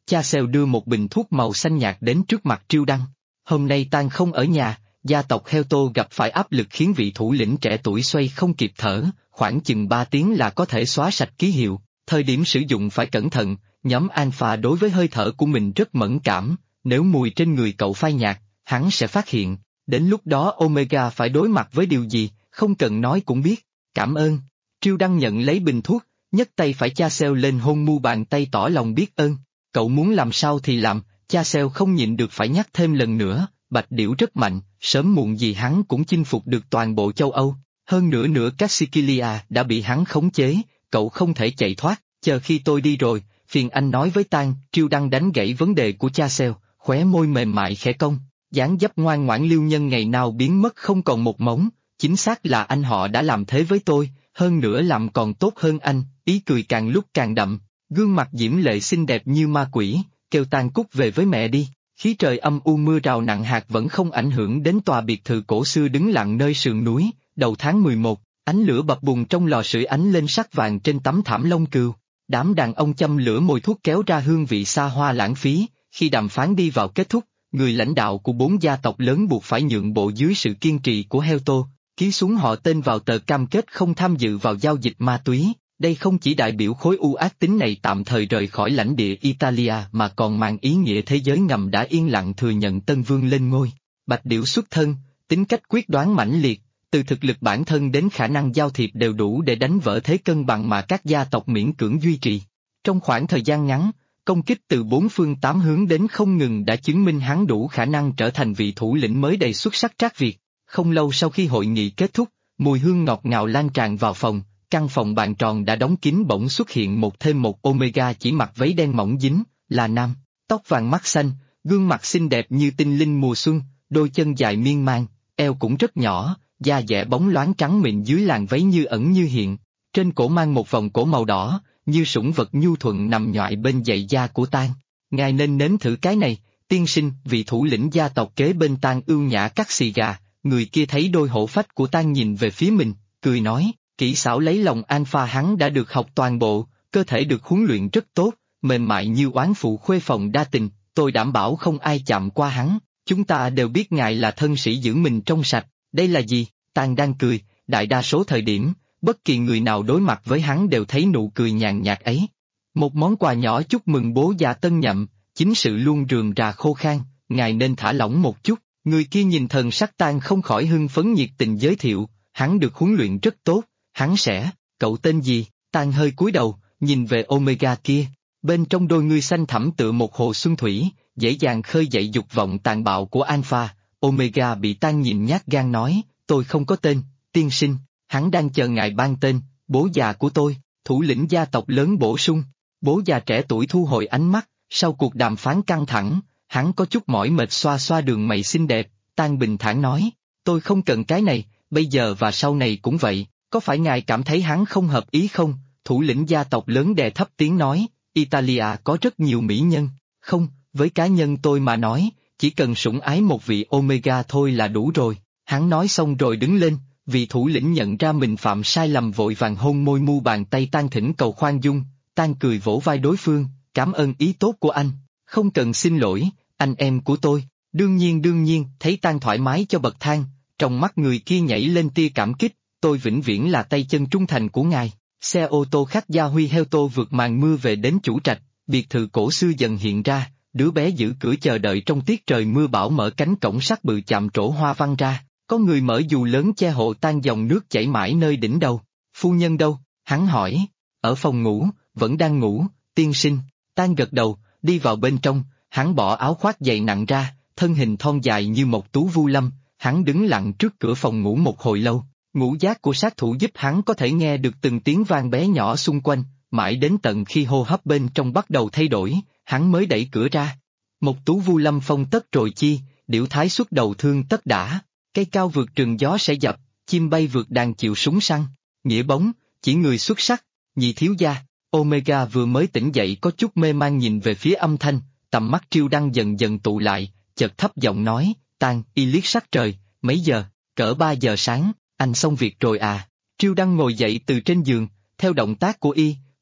Cha Xeo đưa một bình thuốc màu xanh nhạt đến trước mặt Triêu Đăng. Hôm nay Tang không ở nhà, gia tộc Heo Tô gặp phải áp lực khiến vị thủ lĩnh trẻ tuổi xoay không kịp thở, khoảng chừng 3 tiếng là có thể xóa sạch ký hiệu, thời điểm sử dụng phải cẩn thận, nhóm Alpha đối với hơi thở của mình rất mẫn cảm, nếu mùi trên người cậu phai nhạt, hắn sẽ phát hiện, đến lúc đó Omega phải đối mặt với điều gì, không cần nói cũng biết, cảm ơn. Triêu Đăng nhận lấy bình thuốc, nhấc tay phải Cha Xeo lên hôn mu bàn tay tỏ lòng biết ơn, cậu muốn làm sao thì làm, Cha Xeo không nhịn được phải nhắc thêm lần nữa, Bạch Điểu rất mạnh, sớm muộn gì hắn cũng chinh phục được toàn bộ châu Âu, hơn nữa các Sicilia đã bị hắn khống chế, cậu không thể chạy thoát, chờ khi tôi đi rồi, phiền anh nói với Tang. Triêu Đăng đánh gãy vấn đề của Cha Xeo, khóe môi mềm mại khẽ cong, dáng dấp ngoan ngoãn Liêu Nhân ngày nào biến mất không còn một mống, chính xác là anh họ đã làm thế với tôi, hơn nữa làm còn tốt hơn anh, ý cười càng lúc càng đậm, gương mặt diễm lệ xinh đẹp như ma quỷ, kêu Tang cút về với mẹ đi. Khí trời âm u mưa rào nặng hạt vẫn không ảnh hưởng đến tòa biệt thự cổ xưa đứng lặng nơi sườn núi, đầu tháng 11, ánh lửa bập bùng trong lò sưởi ánh lên sắc vàng trên tấm thảm lông cừu. Đám đàn ông châm lửa mồi thuốc kéo ra hương vị xa hoa lãng phí, khi đàm phán đi vào kết thúc, người lãnh đạo của 4 gia tộc lớn buộc phải nhượng bộ dưới sự kiên trì của Heo Tô, ký xuống họ tên vào tờ cam kết không tham dự vào giao dịch ma túy. Đây không chỉ đại biểu khối u ác tính này tạm thời rời khỏi lãnh địa Italia mà còn mang ý nghĩa thế giới ngầm đã yên lặng thừa nhận Tân Vương lên ngôi. Bạch Điểu xuất thân, tính cách quyết đoán mãnh liệt, từ thực lực bản thân đến khả năng giao thiệp đều đủ để đánh vỡ thế cân bằng mà các gia tộc miễn cưỡng duy trì. Trong khoảng thời gian ngắn, công kích từ 4 phương 8 hướng đến không ngừng đã chứng minh hắn đủ khả năng trở thành vị thủ lĩnh mới đầy xuất sắc Trác Việt. Không lâu sau khi hội nghị kết thúc, mùi hương ngọt ngào lan tràn vào phòng. Căn phòng bàn tròn đã đóng kín bỗng xuất hiện thêm một Omega chỉ mặc váy đen mỏng dính, là nam, tóc vàng mắt xanh, gương mặt xinh đẹp như tinh linh mùa xuân, đôi chân dài miên man, eo cũng rất nhỏ, da dẻ bóng loáng trắng mịn dưới làn váy như ẩn như hiện, trên cổ mang một vòng cổ màu đỏ, như sủng vật nhu thuận nằm nhoại bên giày da của Tang. Ngài nên nếm thử cái này, tiên sinh. Vị thủ lĩnh gia tộc kế bên Tang ưu nhã cắt xì gà, người kia thấy đôi hổ phách của Tang nhìn về phía mình, cười nói. Kỹ xảo lấy lòng Alpha hắn đã được học toàn bộ, cơ thể được huấn luyện rất tốt, mềm mại như oán phụ khuê phòng đa tình, tôi đảm bảo không ai chạm qua hắn, chúng ta đều biết ngài là thân sĩ giữ mình trong sạch, đây là gì? Tang đang cười, đại đa số thời điểm, bất kỳ người nào đối mặt với hắn đều thấy nụ cười nhàn nhạt ấy. Một món quà nhỏ chúc mừng bố già tân nhậm, chính sự luôn rườm rà khô khan, ngài nên thả lỏng một chút, người kia nhìn thần sắc Tang không khỏi hưng phấn nhiệt tình giới thiệu, hắn được huấn luyện rất tốt. Hắn sẽ, cậu tên gì? Tang hơi cúi đầu, nhìn về Omega kia, bên trong đôi ngươi xanh thẳm tựa một hồ xuân thủy, dễ dàng khơi dậy dục vọng tàn bạo của Alpha. Omega bị Tang nhìn nhát gan nói, tôi không có tên, tiên sinh, hắn đang chờ ngài ban tên, bố già của tôi, thủ lĩnh gia tộc lớn bổ sung. Bố già trẻ tuổi thu hồi ánh mắt, sau cuộc đàm phán căng thẳng, hắn có chút mỏi mệt xoa xoa đường mày xinh đẹp, Tang bình thản nói, tôi không cần cái này, bây giờ và sau này cũng vậy. Có phải ngài cảm thấy hắn không hợp ý không? Thủ lĩnh gia tộc lớn đè thấp tiếng nói, Italia có rất nhiều mỹ nhân, không, với cá nhân tôi mà nói, chỉ cần sủng ái một vị Omega thôi là đủ rồi. Hắn nói xong rồi đứng lên, vị thủ lĩnh nhận ra mình phạm sai lầm vội vàng hôn môi mu bàn tay Tang thỉnh cầu khoan dung, Tang cười vỗ vai đối phương, cảm ơn ý tốt của anh, không cần xin lỗi, anh em của tôi, đương nhiên, thấy Tang thoải mái cho bậc thang, trong mắt người kia nhảy lên tia cảm kích. Tôi vĩnh viễn là tay chân trung thành của ngài. Xe ô tô khách gia huy Heo Tô vượt màn mưa về đến chủ trạch, biệt thự cổ xưa dần hiện ra, đứa bé giữ cửa chờ đợi trong tiết trời mưa bão mở cánh cổng sắt bự chạm trổ hoa văn ra, có người mở dù lớn che hộ Tang dòng nước chảy mãi nơi đỉnh đầu. Phu nhân đâu? Hắn hỏi. Ở phòng ngủ, vẫn đang ngủ, tiên sinh. Tang gật đầu, đi vào bên trong, hắn bỏ áo khoác dày nặng ra, thân hình thon dài như một tú vu lâm, hắn đứng lặng trước cửa phòng ngủ một hồi lâu. Ngũ giác của sát thủ giúp hắn có thể nghe được từng tiếng vang bé nhỏ xung quanh, mãi đến tận khi hô hấp bên trong bắt đầu thay đổi, hắn mới đẩy cửa ra. Một tú vu lâm phong tất rồi chi, điểu thái xuất đầu thương tất đã, cây cao vượt rừng gió sẽ dập, chim bay vượt đàn chịu súng săn, nghĩa bóng, chỉ người xuất sắc, nhị thiếu gia. Omega vừa mới tỉnh dậy có chút mê man nhìn về phía âm thanh, tầm mắt Triêu Đăng dần dần tụ lại, chợt thấp giọng nói, Tang, y liếc sắc trời, mấy giờ? Cỡ 3 giờ sáng. Anh xong việc rồi à? Triêu Đăng ngồi dậy từ trên giường, theo động tác của y,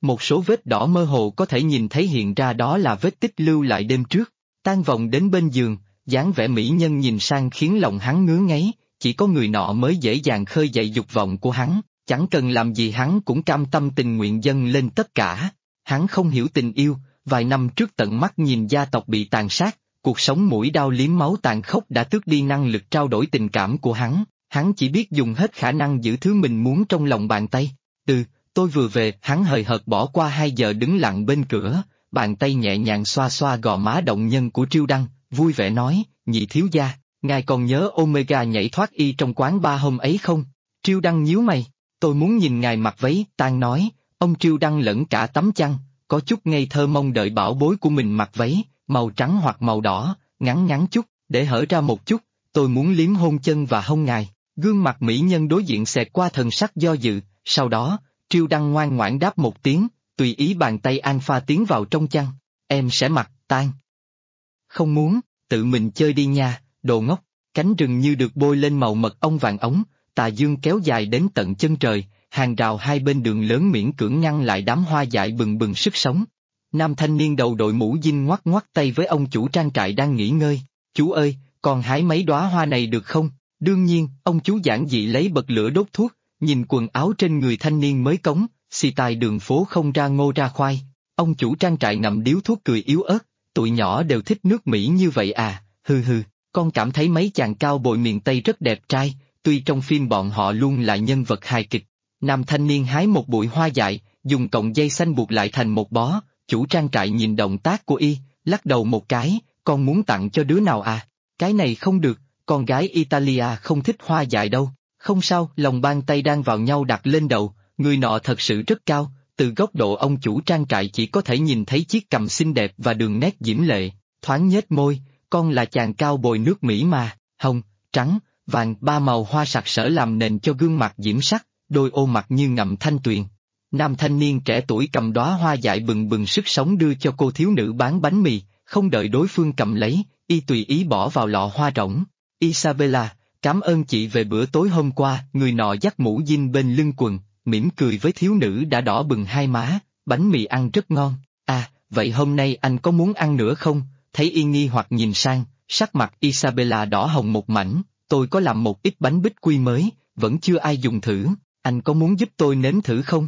một số vết đỏ mơ hồ có thể nhìn thấy hiện ra đó là vết tích lưu lại đêm trước. Tan vòng đến bên giường, dáng vẻ mỹ nhân nhìn sang khiến lòng hắn ngứa ngáy, chỉ có người nọ mới dễ dàng khơi dậy dục vọng của hắn, chẳng cần làm gì hắn cũng cam tâm tình nguyện dâng lên tất cả. Hắn không hiểu tình yêu, vài năm trước tận mắt nhìn gia tộc bị tàn sát, cuộc sống mũi đao liếm máu tàn khốc đã tước đi năng lực trao đổi tình cảm của hắn chỉ biết dùng hết khả năng giữ thứ mình muốn trong lòng bàn tay. Tôi vừa về, hắn hời hợt bỏ qua 2 giờ đứng lặng bên cửa, bàn tay nhẹ nhàng xoa xoa gò má động nhân của Triêu Đăng, vui vẻ nói, nhị thiếu gia, ngài còn nhớ Omega nhảy thoát y trong quán bar hôm ấy không? Triêu Đăng nhíu mày, tôi muốn nhìn ngài mặc váy, Tang nói, ông Triêu Đăng lẫn cả tấm chăn, có chút ngây thơ mong đợi bảo bối của mình mặc váy, màu trắng hoặc màu đỏ, ngắn ngắn chút, để hở ra một chút, tôi muốn liếm hôn chân và hông ngài. Gương mặt mỹ nhân đối diện xẹt qua thần sắc do dự, sau đó, Triêu Đăng ngoan ngoãn đáp một tiếng, tùy ý bàn tay Alpha tiến vào trong chăn. Em sẽ mặc, Tang. Không muốn, tự mình chơi đi nha, đồ ngốc. Cánh rừng như được bôi lên màu mật ong vàng ống, tà dương kéo dài đến tận chân trời, hàng rào hai bên đường lớn miễn cưỡng ngăn lại đám hoa dại bừng bừng sức sống. Nam thanh niên đầu đội mũ dinh ngoắc ngoắc tay với ông chủ trang trại đang nghỉ ngơi. Chú ơi, còn hái mấy đóa hoa này được không? Đương nhiên, ông chú giản dị lấy bật lửa đốt thuốc, nhìn quần áo trên người thanh niên mới cống, xì tài đường phố không ra ngô ra khoai. Ông chủ trang trại ngậm điếu thuốc cười yếu ớt, tụi nhỏ đều thích nước Mỹ như vậy à, hừ hừ, con cảm thấy mấy chàng cao bồi miền Tây rất đẹp trai, tuy trong phim bọn họ luôn là nhân vật hài kịch. Nam thanh niên hái một bụi hoa dại, dùng cọng dây xanh buộc lại thành một bó, chủ trang trại nhìn động tác của y, lắc đầu một cái, con muốn tặng cho đứa nào à? Cái này không được, con gái Italia không thích hoa dại đâu. Không sao, lòng bàn tay đang vào nhau đặt lên đầu, người nọ thật sự rất cao, từ góc độ ông chủ trang trại chỉ có thể nhìn thấy chiếc cằm xinh đẹp và đường nét diễm lệ, thoáng nhếch môi, con là chàng cao bồi nước Mỹ mà, hồng, trắng, vàng, 3 màu hoa sặc sỡ làm nền cho gương mặt diễm sắc, đôi ô mặt như ngậm thanh tuyền. Nam thanh niên trẻ tuổi cầm đóa hoa dại bừng bừng sức sống đưa cho cô thiếu nữ bán bánh mì, không đợi đối phương cầm lấy, y tùy ý bỏ vào lọ hoa rỗng. Isabella, cảm ơn chị về bữa tối hôm qua, người nọ dắt mũ jean bên lưng quần, mỉm cười với thiếu nữ đã đỏ bừng hai má, bánh mì ăn rất ngon. À, vậy hôm nay anh có muốn ăn nữa không? Thấy y nghi hoặc nhìn sang, sắc mặt Isabella đỏ hồng một mảnh, tôi có làm một ít bánh bích quy mới, vẫn chưa ai dùng thử, anh có muốn giúp tôi nếm thử không?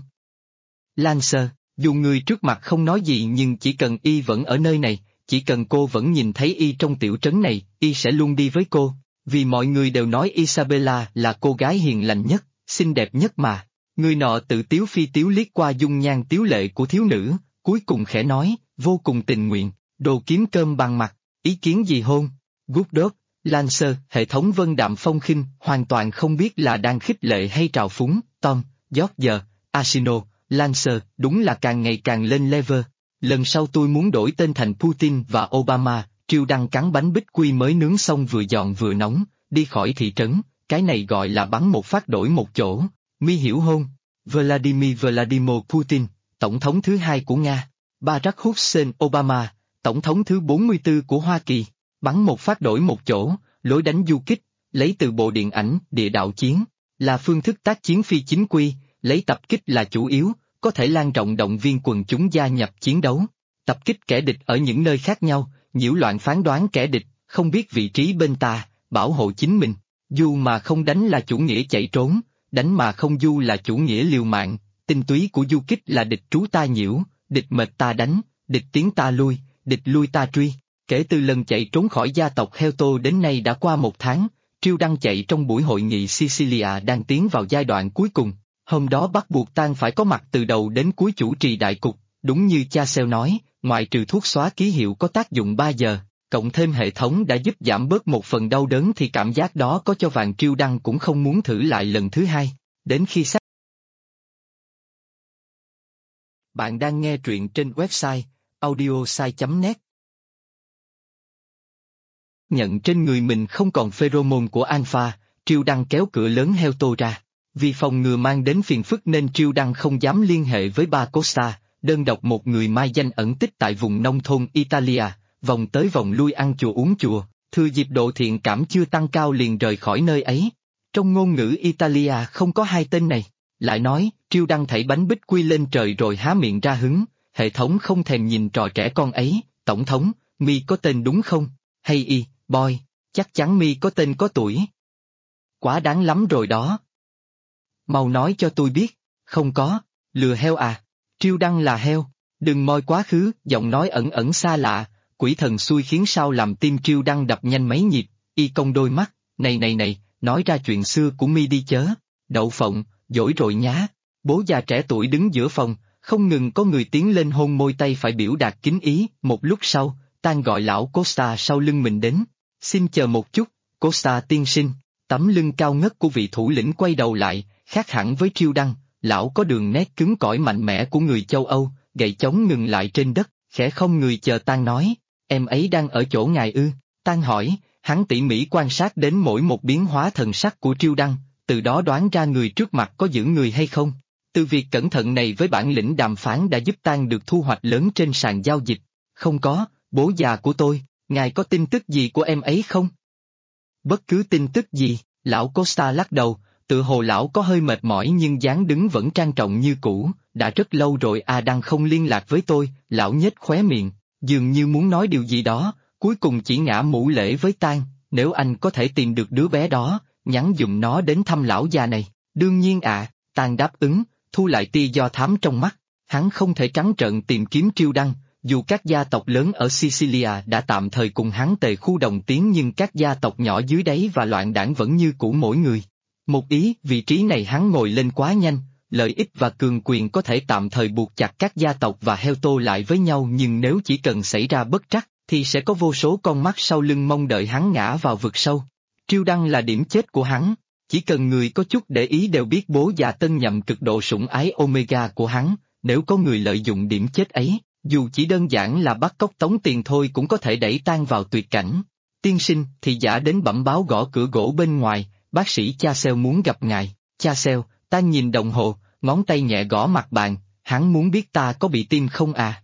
Lancer, dù người trước mặt không nói gì nhưng chỉ cần y vẫn ở nơi này, chỉ cần cô vẫn nhìn thấy y trong tiểu trấn này, y sẽ luôn đi với cô, vì mọi người đều nói Isabella là cô gái hiền lành nhất, xinh đẹp nhất mà. Người nọ tự tiếu phi tiếu liếc qua dung nhan tiếu lệ của thiếu nữ, cuối cùng khẽ nói, vô cùng tình nguyện, đồ kiếm cơm bằng mặt, ý kiến gì hôn? Good dog, Lancer, hệ thống vân đạm phong khinh, hoàn toàn không biết là đang khích lệ hay trào phúng, Tom, George, Asino, Lancer, đúng là càng ngày càng lên level. Lần sau tôi muốn đổi tên thành Putin và Obama. Triêu Đăng cắn bánh bích quy mới nướng xong vừa giòn vừa nóng, đi khỏi thị trấn, cái này gọi là bắn một phát đổi một chỗ. Mi hiểu hôn? Vladimir Putin, tổng thống thứ 2 của Nga. Barack Hussein Obama, tổng thống thứ 44 của Hoa Kỳ. Bắn một phát đổi một chỗ, lối đánh du kích, lấy từ bộ điện ảnh Địa đạo chiến, là phương thức tác chiến phi chính quy, lấy tập kích là chủ yếu, có thể lan rộng động viên quần chúng gia nhập chiến đấu. Tập kích kẻ địch ở những nơi khác nhau, nhiễu loạn phán đoán kẻ địch, không biết vị trí bên ta, bảo hộ chính mình. Du mà không đánh là chủ nghĩa chạy trốn, đánh mà không du là chủ nghĩa liều mạng. Tinh túy của du kích là địch trú ta nhiễu, địch mệt ta đánh, địch tiến ta lui, địch lui ta truy. Kể từ lần chạy trốn khỏi gia tộc Heo Tô đến nay đã qua 1 tháng, Triêu Đăng chạy trong buổi hội nghị Sicilia đang tiến vào giai đoạn cuối cùng. Hôm đó bắt buộc Tang phải có mặt từ đầu đến cuối chủ trì đại cục, đúng như cha Seo nói, ngoại trừ thuốc xóa ký hiệu có tác dụng 3 giờ, cộng thêm hệ thống đã giúp giảm bớt một phần đau đớn thì cảm giác đó có cho vàng Triêu Đăng cũng không muốn thử lại lần thứ 2, đến khi xác. Bạn đang nghe truyện trên website audiosai.net. Nhận trên người mình không còn pheromone của Alpha, Triêu Đăng kéo cửa lớn Heo Tô ra. Vì phòng ngừa mang đến phiền phức nên Triêu Đăng không dám liên hệ với Ba Costa, đơn độc một người mai danh ẩn tích tại vùng nông thôn Italia, vòng tới vòng lui ăn chùa uống chùa, thừa dịp độ thiện cảm chưa tăng cao liền rời khỏi nơi ấy. Trong ngôn ngữ Italia không có hai tên này, lại nói, Triêu Đăng thảy bánh bích quy lên trời rồi há miệng ra hứng, hệ thống không thèm nhìn trò trẻ con ấy, tổng thống, mi có tên đúng không? Hay y, boy, chắc chắn mi có tên có tuổi. Quá đáng lắm rồi đó. Mau nói cho tôi biết, không có, lừa heo à, Triêu Đăng là heo, đừng moi quá khứ, giọng nói ẩn ẩn xa lạ, quỷ thần xui khiến sao làm tim Triêu Đăng đập nhanh mấy nhịp, y cong đôi mắt, này, nói ra chuyện xưa của mi đi chớ, đậu phộng, dỗi rồi nhá, bố già trẻ tuổi đứng giữa phòng, không ngừng có người tiến lên hôn môi tay phải biểu đạt kính ý, một lúc sau, Tang gọi lão Costa sau lưng mình đến, xin chờ một chút, Costa tiên sinh, tấm lưng cao ngất của vị thủ lĩnh quay đầu lại, khác hẳn với Triêu Đăng, lão có đường nét cứng cỏi mạnh mẽ của người châu Âu, gậy chống ngừng lại trên đất, khẽ không người chờ Tang nói, em ấy đang ở chỗ ngài ư, Tang hỏi, hắn tỉ mỉ quan sát đến mỗi một biến hóa thần sắc của Triêu Đăng, từ đó đoán ra người trước mặt có giữ người hay không. Từ việc cẩn thận này với bản lĩnh đàm phán đã giúp Tang được thu hoạch lớn trên sàn giao dịch. Không có, bố già của tôi, ngài có tin tức gì của em ấy không? Bất cứ tin tức gì, lão Costa lắc đầu, tự hồ lão có hơi mệt mỏi nhưng dáng đứng vẫn trang trọng như cũ, đã rất lâu rồi đang không liên lạc với tôi, lão nhếch khóe miệng, dường như muốn nói điều gì đó, cuối cùng chỉ ngã mũ lễ với Tang, nếu anh có thể tìm được đứa bé đó, nhắn giùm nó đến thăm lão già này, đương nhiên Tang đáp ứng, thu lại tia do thám trong mắt, hắn không thể trắng trợn tìm kiếm Triêu Đăng, dù các gia tộc lớn ở Sicilia đã tạm thời cùng hắn tề khu đồng tiến nhưng các gia tộc nhỏ dưới đáy và loạn đảng vẫn như cũ mỗi người. Một ý, vị trí này hắn ngồi lên quá nhanh, lợi ích và cường quyền có thể tạm thời buộc chặt các gia tộc và heo tô lại với nhau nhưng nếu chỉ cần xảy ra bất trắc, thì sẽ có vô số con mắt sau lưng mong đợi hắn ngã vào vực sâu. Triêu Đăng là điểm chết của hắn, chỉ cần người có chút để ý đều biết bố già Tân Nhậm cực độ sủng ái Omega của hắn, nếu có người lợi dụng điểm chết ấy, dù chỉ đơn giản là bắt cóc tống tiền thôi cũng có thể đẩy Tang vào tuyệt cảnh. Tiên sinh, thị giả đến bẩm báo gõ cửa gỗ bên ngoài, bác sĩ Chasel muốn gặp ngài. Chasel, Tang nhìn đồng hồ, ngón tay nhẹ gõ mặt bàn, hắn muốn biết ta có bị tim không à?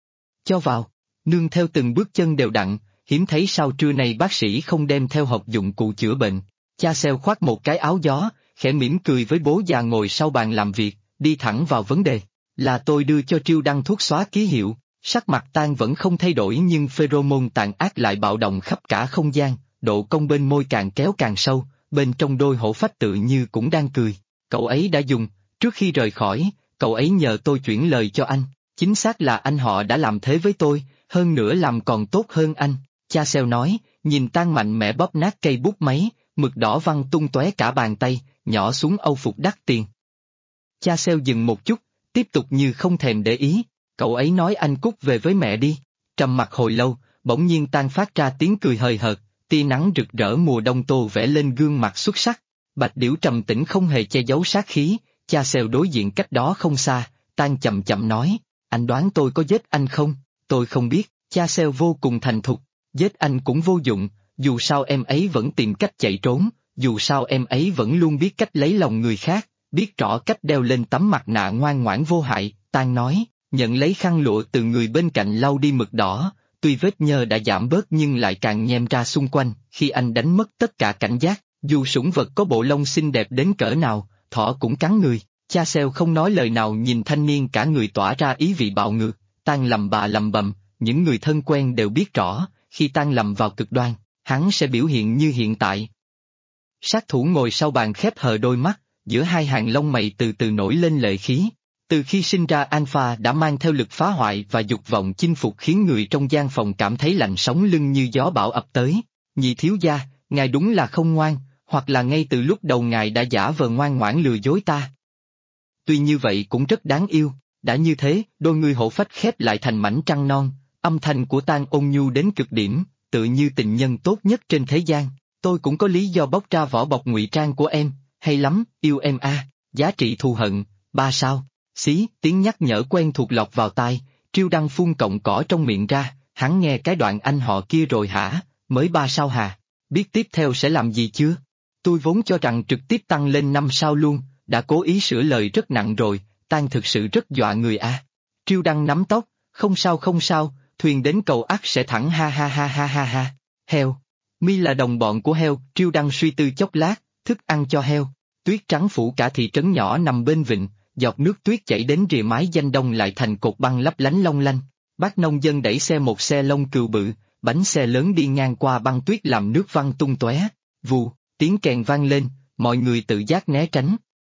Cho vào, nương theo từng bước chân đều đặn, hiếm thấy sao trưa nay bác sĩ không đem theo hộp dụng cụ chữa bệnh. Chasel khoác một cái áo gió, khẽ mỉm cười với bố già ngồi sau bàn làm việc, đi thẳng vào vấn đề. Là tôi đưa cho Triêu Đăng thuốc xóa ký hiệu, sắc mặt Tang vẫn không thay đổi nhưng pheromone tàn ác lại bạo động khắp cả không gian, độ cong bên môi càng kéo càng sâu, bên trong đôi hổ phách tự như cũng đang cười. Cậu ấy đã dùng, trước khi rời khỏi, cậu ấy nhờ tôi chuyển lời cho anh, chính xác là anh họ đã làm thế với tôi, hơn nữa làm còn tốt hơn anh. Chasel nói, nhìn Tang mạnh mẽ bóp nát cây bút máy, mực đỏ văng tung tóe cả bàn tay, nhỏ xuống âu phục đắt tiền. Chasel dừng một chút, tiếp tục như không thèm để ý, cậu ấy nói anh cút về với mẹ đi. Trầm mặc hồi lâu, bỗng nhiên Tang phát ra tiếng cười hời hợt, tia nắng rực rỡ mùa đông tô vẽ lên gương mặt xuất sắc. Bạch Điểu trầm tĩnh không hề che giấu sát khí, Chasel đối diện cách đó không xa, Tang chậm chậm nói, anh đoán tôi có giết anh không? Tôi không biết, Chasel vô cùng thành thục, giết anh cũng vô dụng, dù sao em ấy vẫn tìm cách chạy trốn, dù sao em ấy vẫn luôn biết cách lấy lòng người khác, biết rõ cách đeo lên tấm mặt nạ ngoan ngoãn vô hại. Tang nói, nhận lấy khăn lụa từ người bên cạnh lau đi mực đỏ, tuy vết nhơ đã giảm bớt nhưng lại càng nhem ra xung quanh, khi anh đánh mất tất cả cảnh giác, dù sủng vật có bộ lông xinh đẹp đến cỡ nào, thỏ cũng cắn người. Chasel không nói lời nào nhìn thanh niên cả người tỏa ra ý vị bạo ngược, Tang lầm bầm, những người thân quen đều biết rõ, khi Tang lầm vào cực đoan, hắn sẽ biểu hiện như hiện tại. Sát thủ ngồi sau bàn khép hờ đôi mắt, giữa hai hàng lông mày từ từ nổi lên lệ khí. Từ khi sinh ra Alpha đã mang theo lực phá hoại và dục vọng chinh phục khiến người trong gian phòng cảm thấy lạnh sống lưng như gió bão ập tới. Nhị thiếu gia, ngài đúng là không ngoan, hoặc là ngay từ lúc đầu ngài đã giả vờ ngoan ngoãn lừa dối ta. Tuy như vậy cũng rất đáng yêu, đã như thế, đôi người hổ phách khép lại thành mảnh trăng non, âm thanh của Tang ôn nhu đến cực điểm, tự như tình nhân tốt nhất trên thế gian. Tôi cũng có lý do bóc ra vỏ bọc ngụy trang của em, hay lắm, yêu em giá trị thù hận, 3 sao. Xí, tiếng nhắc nhở quen thuộc lọt vào tai, Triêu Đăng phun cọng cỏ trong miệng ra, hắn nghe cái đoạn anh họ kia rồi hả, mới 3 sao hà, biết tiếp theo sẽ làm gì chưa? Tôi vốn cho rằng trực tiếp tăng lên 5 sao luôn, đã cố ý sửa lời rất nặng rồi, Tang thực sự rất dọa người Triêu Đăng nắm tóc, không sao, thuyền đến cầu ắt sẽ thẳng ha. Heo. Mi là đồng bọn của heo, Triêu Đăng suy tư chốc lát, thức ăn cho heo, tuyết trắng phủ cả thị trấn nhỏ nằm bên vịnh, giọt nước tuyết chảy đến rìa mái danh đông lại thành cột băng lấp lánh long lanh. Bác nông dân đẩy một xe lông cừu bự, bánh xe lớn đi ngang qua băng tuyết làm nước văng tung tóe. Vù, tiếng kèn vang lên, mọi người tự giác né tránh.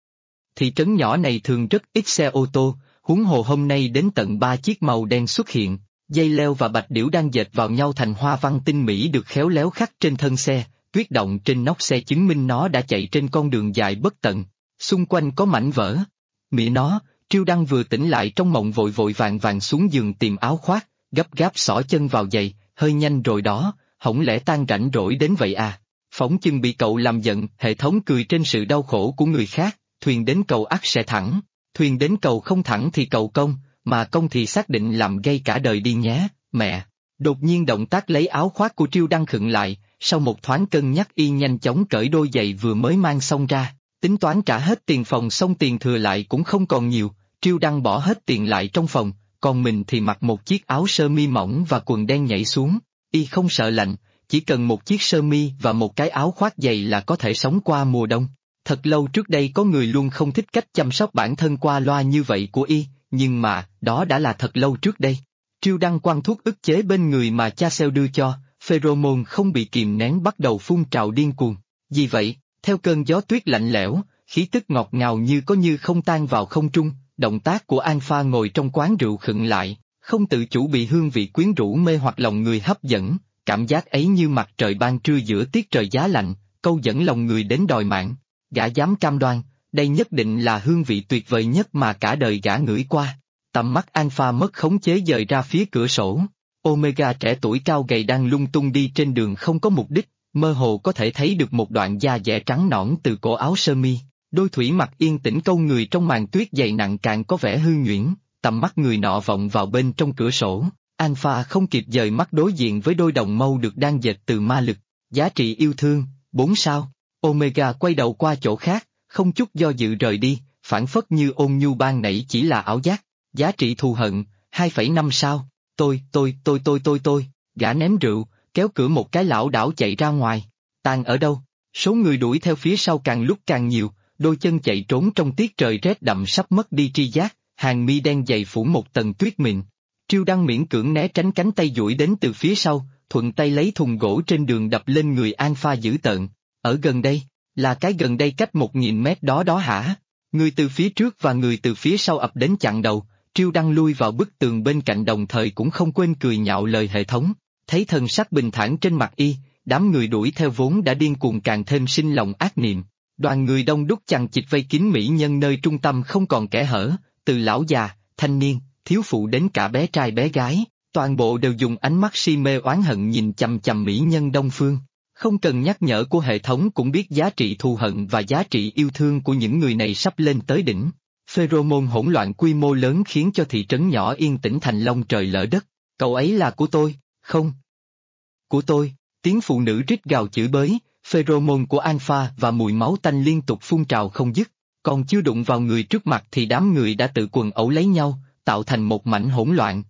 Thị trấn nhỏ này thường rất ít xe ô tô, huống hồ hôm nay đến tận 3 chiếc màu đen xuất hiện, dây leo và bạch điểu đang dệt vào nhau thành hoa văn tinh mỹ được khéo léo khắc trên thân xe, tuyết động trên nóc xe chứng minh nó đã chạy trên con đường dài bất tận, xung quanh có mảnh vỡ. Mẹ nó, Triêu Đăng vừa tỉnh lại trong mộng vội vội vàng vàng xuống giường tìm áo khoác, gấp gáp xỏ chân vào giày, hơi nhanh rồi đó, hổng lẽ tan rảnh rỗi đến vậy à? Phóng chừng bị cậu làm giận, hệ thống cười trên sự đau khổ của người khác, thuyền đến cầu ắt sẽ thẳng, thuyền đến cầu không thẳng thì cầu công, mà công thì xác định làm gây cả đời đi nhé, mẹ. Đột nhiên động tác lấy áo khoác của Triêu Đăng khựng lại, sau một thoáng cân nhắc y nhanh chóng cởi đôi giày vừa mới mang xong ra, tính toán trả hết tiền phòng xong tiền thừa lại cũng không còn nhiều, Triêu Đăng bỏ hết tiền lại trong phòng, còn mình thì mặc một chiếc áo sơ mi mỏng và quần đen nhảy xuống, y không sợ lạnh, chỉ cần một chiếc sơ mi và một cái áo khoác dày là có thể sống qua mùa đông. Thật lâu trước đây có người luôn không thích cách chăm sóc bản thân qua loa như vậy của y, nhưng mà, đó đã là thật lâu trước đây. Triêu Đăng quăng thuốc ức chế bên người mà cha Seo đưa cho, pheromone không bị kìm nén bắt đầu phun trào điên cuồng. Vì vậy, theo cơn gió tuyết lạnh lẽo, khí tức ngọt ngào như có như không tan vào không trung, động tác của Alpha ngồi trong quán rượu khựng lại, không tự chủ bị hương vị quyến rũ mê hoặc lòng người hấp dẫn, cảm giác ấy như mặt trời ban trưa giữa tiết trời giá lạnh, câu dẫn lòng người đến đòi mạng. Gã dám cam đoan, đây nhất định là hương vị tuyệt vời nhất mà cả đời gã ngửi qua. Tầm mắt Alpha mất khống chế dời ra phía cửa sổ. Omega trẻ tuổi cao gầy đang lung tung đi trên đường không có mục đích, mơ hồ có thể thấy được một đoạn da dẻ trắng nõn từ cổ áo sơ mi. Đôi thủy mặc yên tĩnh câu người trong màn tuyết dày nặng càng có vẻ hư nhuyễn, tầm mắt người nọ vọng vào bên trong cửa sổ. Alpha không kịp dời mắt đối diện với đôi đồng mâu được đang dệt từ ma lực. Giá trị yêu thương, 4 sao. Omega quay đầu qua chỗ khác, không chút do dự rời đi, phản phất như ôn nhu ban nãy chỉ là ảo giác. Giá trị thù hận, 2,5 sao. Tôi. Gã ném rượu, kéo cửa một cái lảo đảo chạy ra ngoài. Tàn ở đâu? Số người đuổi theo phía sau càng lúc càng nhiều, đôi chân chạy trốn trong tiết trời rét đậm sắp mất đi tri giác, hàng mi đen dày phủ một tầng tuyết mịn. Triêu Đăng miễn cưỡng né tránh cánh tay duỗi đến từ phía sau, thuận tay lấy thùng gỗ trên đường đập lên người Alpha dữ tợn. Ở gần đây, là cái gần đây cách 1000 mét đó hả? Người từ phía trước và người từ phía sau ập đến chặn đầu, Triêu Đăng lui vào bức tường bên cạnh đồng thời cũng không quên cười nhạo lời hệ thống. Thấy thần sắc bình thản trên mặt y, đám người đuổi theo vốn đã điên cuồng càng thêm sinh lòng ác niệm. Đoàn người đông đúc chằng chịt vây kín mỹ nhân nơi trung tâm không còn kẽ hở, từ lão già, thanh niên, thiếu phụ đến cả bé trai bé gái, toàn bộ đều dùng ánh mắt si mê oán hận nhìn chằm chằm mỹ nhân Đông Phương. Không cần nhắc nhở của hệ thống cũng biết giá trị thù hận và giá trị yêu thương của những người này sắp lên tới đỉnh. Pheromone hỗn loạn quy mô lớn khiến cho thị trấn nhỏ yên tĩnh thành long trời lỡ đất. Cậu ấy là của tôi, không? Của tôi, tiếng phụ nữ rít gào chửi bới, pheromone của Alpha và mùi máu tanh liên tục phun trào không dứt. Còn chưa đụng vào người trước mặt thì đám người đã tự quần ẩu lấy nhau, tạo thành một mảnh hỗn loạn.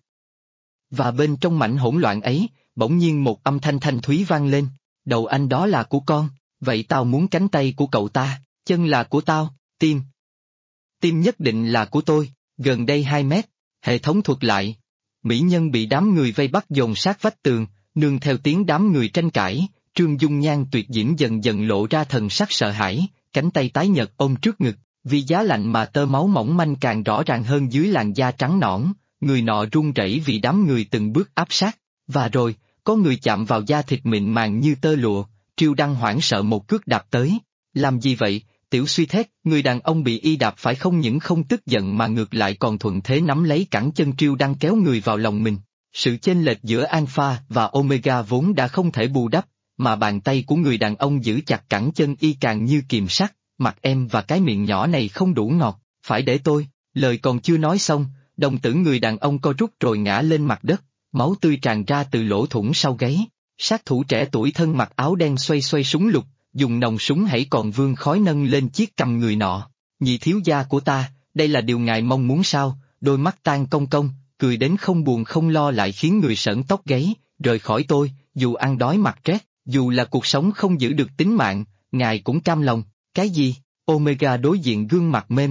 Và bên trong mảnh hỗn loạn ấy, bỗng nhiên một âm thanh thanh thúy vang lên. Đầu anh đó là của con, vậy tao muốn cánh tay của cậu ta, chân là của tao, tim. Tim nhất định là của tôi, gần đây 2 mét, hệ thống thuật lại. Mỹ nhân bị đám người vây bắt dồn sát vách tường, nương theo tiếng đám người tranh cãi, Trương Dung Nhan tuyệt diễm dần dần lộ ra thần sắc sợ hãi, cánh tay tái nhợt ôm trước ngực, vì giá lạnh mà tơ máu mỏng manh càng rõ ràng hơn dưới làn da trắng nõn, người nọ run rẩy vì đám người từng bước áp sát, và rồi, có người chạm vào da thịt mịn màng như tơ lụa, Triêu Đăng hoảng sợ một cước đạp tới. Làm gì vậy, tiểu suy thét, người đàn ông bị y đạp phải không những không tức giận mà ngược lại còn thuận thế nắm lấy cẳng chân Triêu Đăng kéo người vào lòng mình. Sự chênh lệch giữa Alpha và Omega vốn đã không thể bù đắp, mà bàn tay của người đàn ông giữ chặt cẳng chân y càng như kìm sắt, mặt em và cái miệng nhỏ này không đủ ngọt, phải để tôi, lời còn chưa nói xong, đồng tử người đàn ông co rút rồi ngã lên mặt đất. Máu tươi tràn ra từ lỗ thủng sau gáy, sát thủ trẻ tuổi thân mặc áo đen xoay xoay súng lục, dùng nòng súng hãy còn vương khói nâng lên chiếc cầm người nọ. Nhị thiếu gia của ta, đây là điều ngài mong muốn sao? Đôi mắt tan cong cong, cười đến không buồn không lo lại khiến người sởn tóc gáy, rời khỏi tôi, dù ăn đói mặc rét, dù là cuộc sống không giữ được tính mạng, ngài cũng cam lòng. Cái gì? Omega đối diện gương mặt mê man,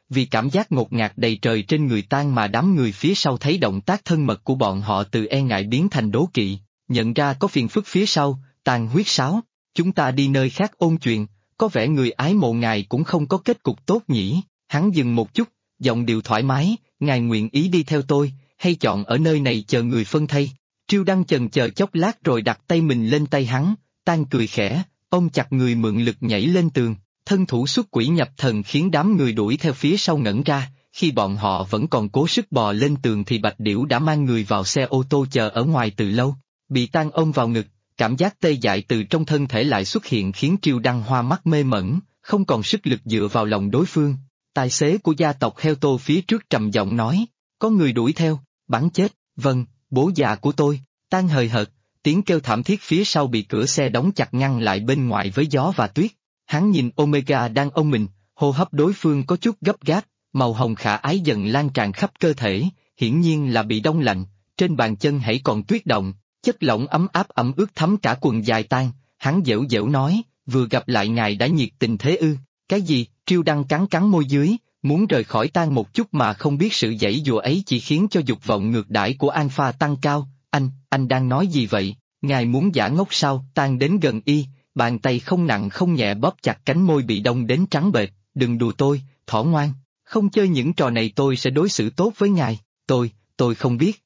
vì cảm giác ngột ngạt đầy trời trên người Tang mà đám người phía sau thấy động tác thân mật của bọn họ từ e ngại biến thành đố kỵ, nhận ra có phiền phức phía sau, Tang huyết sáo, chúng ta đi nơi khác ôn chuyện, có vẻ người ái mộ ngài cũng không có kết cục tốt nhỉ, hắn dừng một chút, giọng điệu thoải mái, ngài nguyện ý đi theo tôi, hay chọn ở nơi này chờ người phân thây. Triêu Đăng chần chờ chốc lát rồi đặt tay mình lên tay hắn, Tang cười khẽ, ôm chặt người mượn lực nhảy lên tường, thân thủ xuất quỷ nhập thần khiến đám người đuổi theo phía sau ngẩn ra, khi bọn họ vẫn còn cố sức bò lên tường thì Bạch Điểu đã mang người vào xe ô tô chờ ở ngoài từ lâu, bị Tang ôm vào ngực, cảm giác tê dại từ trong thân thể lại xuất hiện khiến Triêu Đăng hoa mắt mê mẩn, không còn sức lực dựa vào lòng đối phương. Tài xế của gia tộc heo tô phía trước trầm giọng nói, có người đuổi theo, bắn chết, vâng, bố già của tôi. Tang hời hợt, tiếng kêu thảm thiết phía sau bị cửa xe đóng chặt ngăn lại bên ngoài với gió và tuyết. Hắn nhìn Omega đang ôm mình, hô hấp đối phương có chút gấp gáp, màu hồng khả ái dần lan tràn khắp cơ thể, hiển nhiên là bị đông lạnh, trên bàn chân hãy còn tuyết động, chất lỏng ấm áp ẩm ướt thấm cả quần dài Tang. Hắn dễu dễu nói, vừa gặp lại ngài đã nhiệt tình thế ư, cái gì? Triêu Đăng cắn cắn môi dưới, muốn rời khỏi Tang một chút mà không biết sự giãy giụa ấy chỉ khiến cho dục vọng ngược đãi của Alpha tăng cao. Anh đang nói gì vậy? Ngài muốn giả ngốc sao? Tang đến gần y, bàn tay không nặng không nhẹ bóp chặt cánh môi bị đông đến trắng bệch. Đừng đùa tôi, thỏ ngoan, không chơi những trò này tôi sẽ đối xử tốt với ngài. Tôi không biết.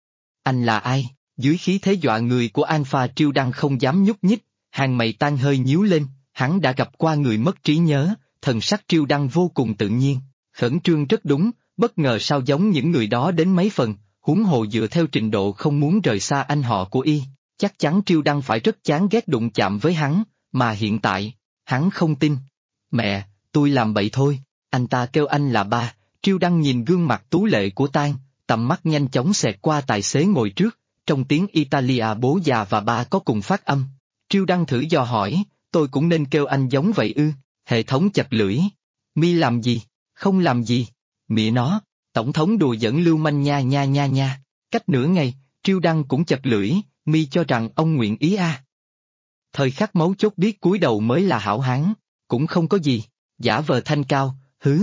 Anh là ai? Dưới khí thế dọa người của Alpha Triêu Đăng không dám nhúc nhích, hàng mày Tang hơi nhíu lên, hắn đã gặp qua người mất trí nhớ, thần sắc Triêu Đăng vô cùng tự nhiên, khẩn trương rất đúng, bất ngờ sao giống những người đó đến mấy phần. Huống hồ dựa theo trình độ không muốn rời xa anh họ của y, chắc chắn Triêu Đăng phải rất chán ghét đụng chạm với hắn, mà hiện tại, hắn không tin. Mẹ, tôi làm bậy thôi, anh ta kêu anh là ba. Triêu Đăng nhìn gương mặt tú lệ của Tang, tầm mắt nhanh chóng xẹt qua tài xế ngồi trước, trong tiếng Italia bố già và ba có cùng phát âm. Triêu Đăng thử dò hỏi, tôi cũng nên kêu anh giống vậy ư? Hệ thống chặt lưỡi. Mi làm gì? Không làm gì. Mẹ nó. Tổng thống đùa giỡn lưu manh nha nha nha nha. Cách nửa ngày, Triêu Đăng cũng chật lưỡi, mi cho rằng ông nguyện ý à. Thời khắc mấu chốt biết cúi đầu mới là hảo hán, cũng không có gì, giả vờ thanh cao,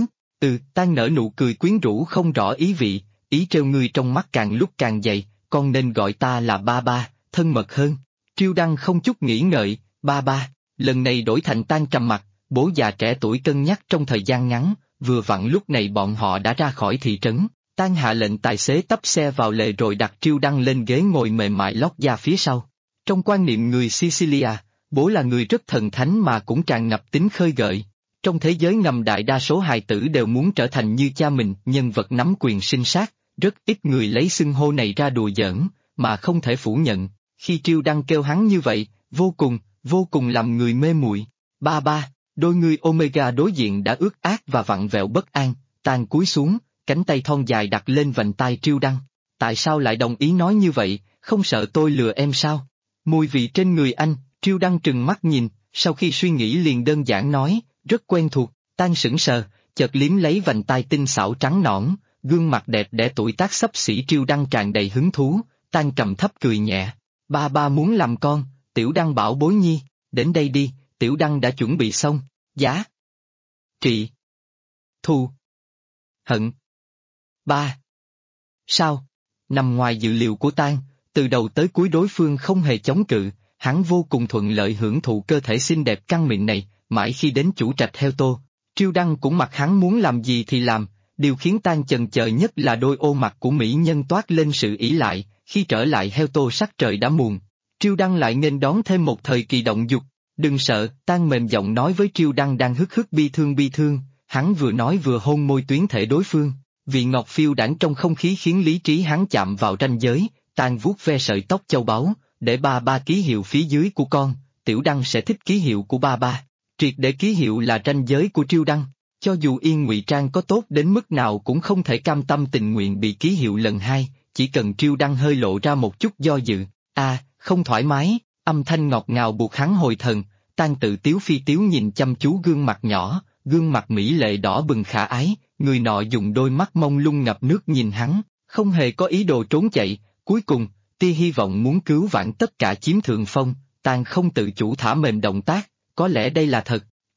Tang nở nụ cười quyến rũ không rõ ý vị, ý trêu ngươi trong mắt càng lúc càng dày, con nên gọi ta là ba ba, thân mật hơn. Triêu Đăng không chút nghĩ ngợi, ba ba, lần này đổi thành Tang trầm mặt, bố già trẻ tuổi cân nhắc trong thời gian ngắn. Vừa vặn lúc này bọn họ đã ra khỏi thị trấn, Tang hạ lệnh tài xế tấp xe vào lề rồi đặt Triêu Đăng lên ghế ngồi mềm mại lót da phía sau. Trong quan niệm người Sicilia, bố là người rất thần thánh mà cũng tràn ngập tính khơi gợi. Trong thế giới ngầm đại đa số hài tử đều muốn trở thành như cha mình, nhân vật nắm quyền sinh sát, rất ít người lấy xưng hô này ra đùa giỡn, mà không thể phủ nhận. Khi Triêu Đăng kêu hắn như vậy, vô cùng làm người mê muội. Ba ba. Đôi người Omega đối diện đã ướt át và vặn vẹo bất an, Tang cúi xuống, cánh tay thon dài đặt lên vành tai Triêu Đăng. Tại sao lại đồng ý nói như vậy, không sợ tôi lừa em sao? Mùi vị trên người anh, Triêu Đăng trừng mắt nhìn, sau khi suy nghĩ liền đơn giản nói, rất quen thuộc. Tang sững sờ, chợt liếm lấy vành tai tinh xảo trắng nõn, gương mặt đẹp đẽ tuổi tác xấp xỉ Triêu Đăng tràn đầy hứng thú. Tang trầm thấp cười nhẹ, ba ba muốn làm con, Tiểu Đăng bảo bối nhi, đến đây đi. Tiểu Đăng đã chuẩn bị xong, giá, trị, thù, hận. Ba. Sao? Nằm ngoài dự liệu của Tang, từ đầu tới cuối đối phương không hề chống cự, hắn vô cùng thuận lợi hưởng thụ cơ thể xinh đẹp căng mịn này, mãi khi đến chủ trạch heo tô. Triêu Đăng cũng mặc hắn muốn làm gì thì làm, điều khiến Tang chần chờ nhất là đôi ô mặt của mỹ nhân toát lên sự ỷ lại, khi trở lại heo tô sắc trời đã muộn. Triêu Đăng lại nghênh đón thêm một thời kỳ động dục. Đừng sợ, Tang mềm giọng nói với Triêu Đăng đang hức hức bi thương, hắn vừa nói vừa hôn môi tuyến thể đối phương, vị ngọt phiêu đãng trong không khí khiến lý trí hắn chạm vào ranh giới. Tang vuốt ve sợi tóc châu báu, để ba ba ký hiệu phía dưới của con, Tiểu Đăng sẽ thích ký hiệu của ba ba. Triệt để ký hiệu là ranh giới của Triêu Đăng, cho dù Yên ngụy trang có tốt đến mức nào cũng không thể cam tâm tình nguyện bị ký hiệu lần hai, chỉ cần Triêu Đăng hơi lộ ra một chút do dự, không thoải mái. Âm thanh ngọt ngào buộc hắn hồi thần, Tang tự tiếu phi tiếu nhìn chăm chú gương mặt nhỏ, gương mặt mỹ lệ đỏ bừng khả ái, người nọ dùng đôi mắt mông lung ngập nước nhìn hắn, không hề có ý đồ trốn chạy, cuối cùng, tia hy vọng muốn cứu vãn tất cả chiếm thượng phong, Tang không tự chủ thả mềm động tác, có lẽ đây là thật.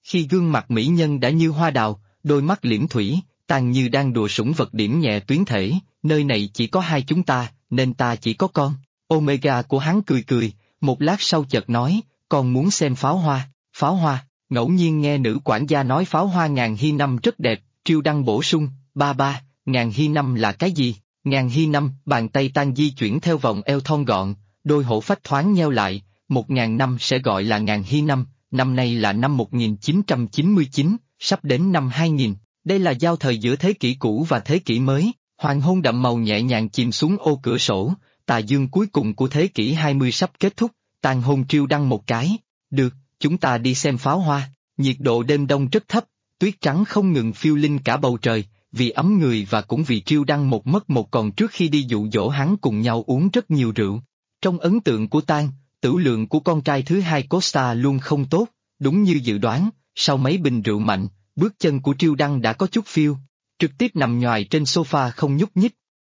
Khi gương mặt mỹ nhân đã như hoa đào, đôi mắt liễm thủy, Tang như đang đùa sủng vật điểm nhẹ tuyến thể, nơi này chỉ có hai chúng ta, nên ta chỉ có con. Omega của hắn cười cười, một lát sau chợt nói, con muốn xem pháo hoa. Pháo hoa, ngẫu nhiên nghe nữ quản gia nói pháo hoa ngàn hy năm rất đẹp, Triêu Đăng bổ sung, ba, ngàn hy năm là cái gì? Ngàn hy năm, bàn tay Tang di chuyển theo vòng eo thon gọn, đôi hổ phách thoáng nheo lại, 1000 năm sẽ gọi là ngàn hy năm, năm nay là năm 1999, sắp đến năm 2000, đây là giao thời giữa thế kỷ cũ và thế kỷ mới, hoàng hôn đậm màu nhẹ nhàng chìm xuống ô cửa sổ, tà dương cuối cùng của thế kỷ 20 sắp kết thúc, Tang hôn Triêu Đăng một cái, được, chúng ta đi xem pháo hoa, nhiệt độ đêm đông rất thấp, tuyết trắng không ngừng phiêu linh cả bầu trời, vì ấm người và cũng vì Triêu Đăng một mất một còn trước khi đi dụ dỗ hắn cùng nhau uống rất nhiều rượu. Trong ấn tượng của Tang, tửu lượng của con trai thứ hai Costa luôn không tốt, đúng như dự đoán, sau mấy bình rượu mạnh, bước chân của Triêu Đăng đã có chút phiêu, trực tiếp nằm nhoài trên sofa không nhúc nhích.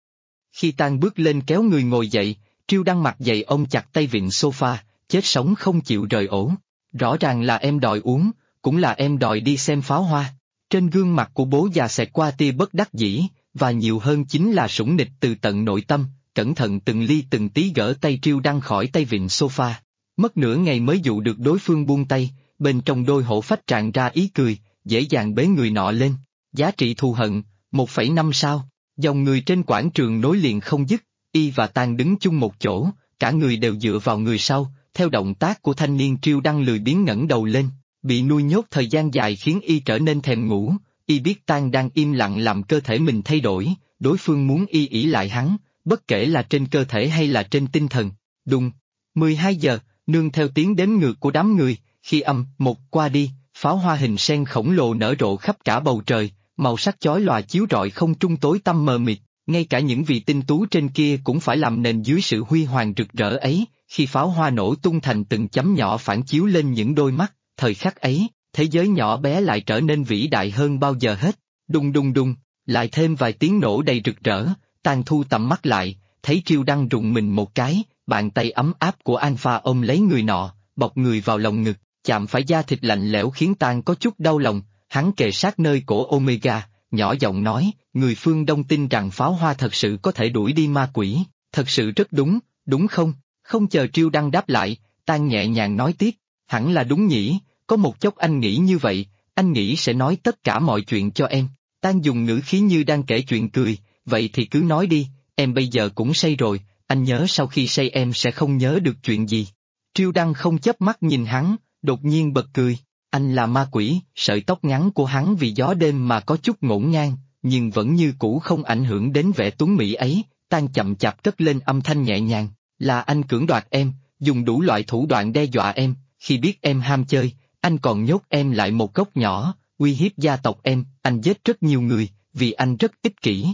Khi Tang bước lên kéo người ngồi dậy, Triêu Đăng mặt dậy ôm chặt tay vịn sofa, chết sống không chịu rời ổ. Rõ ràng là em đòi uống, cũng là em đòi đi xem pháo hoa. Trên gương mặt của bố già xẹt qua tia bất đắc dĩ, và nhiều hơn chính là sủng nịch từ tận nội tâm, cẩn thận từng ly từng tí gỡ tay Triêu Đăng khỏi tay vịn sofa. Mất nửa ngày mới dụ được đối phương buông tay, bên trong đôi hổ phách tràn ra ý cười, dễ dàng bế người nọ lên. Giá trị thù hận, 1,5 sao, dòng người trên quảng trường nối liền không dứt, y và Tang đứng chung một chỗ, cả người đều dựa vào người sau, theo động tác của thanh niên Triêu Đăng lười biếng ngẩng đầu lên, bị nuôi nhốt thời gian dài khiến y trở nên thèm ngủ, y biết Tang đang im lặng làm cơ thể mình thay đổi, đối phương muốn y ỷ lại hắn, bất kể là trên cơ thể hay là trên tinh thần. Đùng, 12 giờ, nương theo tiếng đếm ngược của đám người, khi âm một qua đi, pháo hoa hình sen khổng lồ nở rộ khắp cả bầu trời, màu sắc chói lòa chiếu rọi không trung tối tăm mờ mịt, ngay cả những vị tinh tú trên kia cũng phải làm nền dưới sự huy hoàng rực rỡ ấy, khi pháo hoa nổ tung thành từng chấm nhỏ phản chiếu lên những đôi mắt, thời khắc ấy, thế giới nhỏ bé lại trở nên vĩ đại hơn bao giờ hết. Đùng đùng đùng, lại thêm vài tiếng nổ đầy rực rỡ, Tang thu tầm mắt lại, thấy Triêu Đăng rùng mình một cái, bàn tay ấm áp của Alpha ôm lấy người nọ, bọc người vào lòng ngực, chạm phải da thịt lạnh lẽo khiến Tang có chút đau lòng, hắn kề sát nơi cổ Omega, nhỏ giọng nói, người phương Đông tin rằng pháo hoa thật sự có thể đuổi đi ma quỷ, thật sự rất đúng, đúng không? Không chờ Triêu Đăng đáp lại, Tang nhẹ nhàng nói tiếp, hẳn là đúng nhỉ, có một chốc anh nghĩ như vậy, anh nghĩ sẽ nói tất cả mọi chuyện cho em. Tang dùng ngữ khí như đang kể chuyện cười, vậy thì cứ nói đi, em bây giờ cũng say rồi, anh nhớ sau khi say em sẽ không nhớ được chuyện gì. Triêu Đăng không chớp mắt nhìn hắn, đột nhiên bật cười, anh là ma quỷ, sợi tóc ngắn của hắn vì gió đêm mà có chút ngổn ngang, nhưng vẫn như cũ không ảnh hưởng đến vẻ tuấn mỹ ấy. Tang chậm chạp cất lên âm thanh nhẹ nhàng, là anh cưỡng đoạt em, dùng đủ loại thủ đoạn đe dọa em, khi biết em ham chơi, anh còn nhốt em lại một góc nhỏ, uy hiếp gia tộc em, anh giết rất nhiều người, vì anh rất ích kỷ.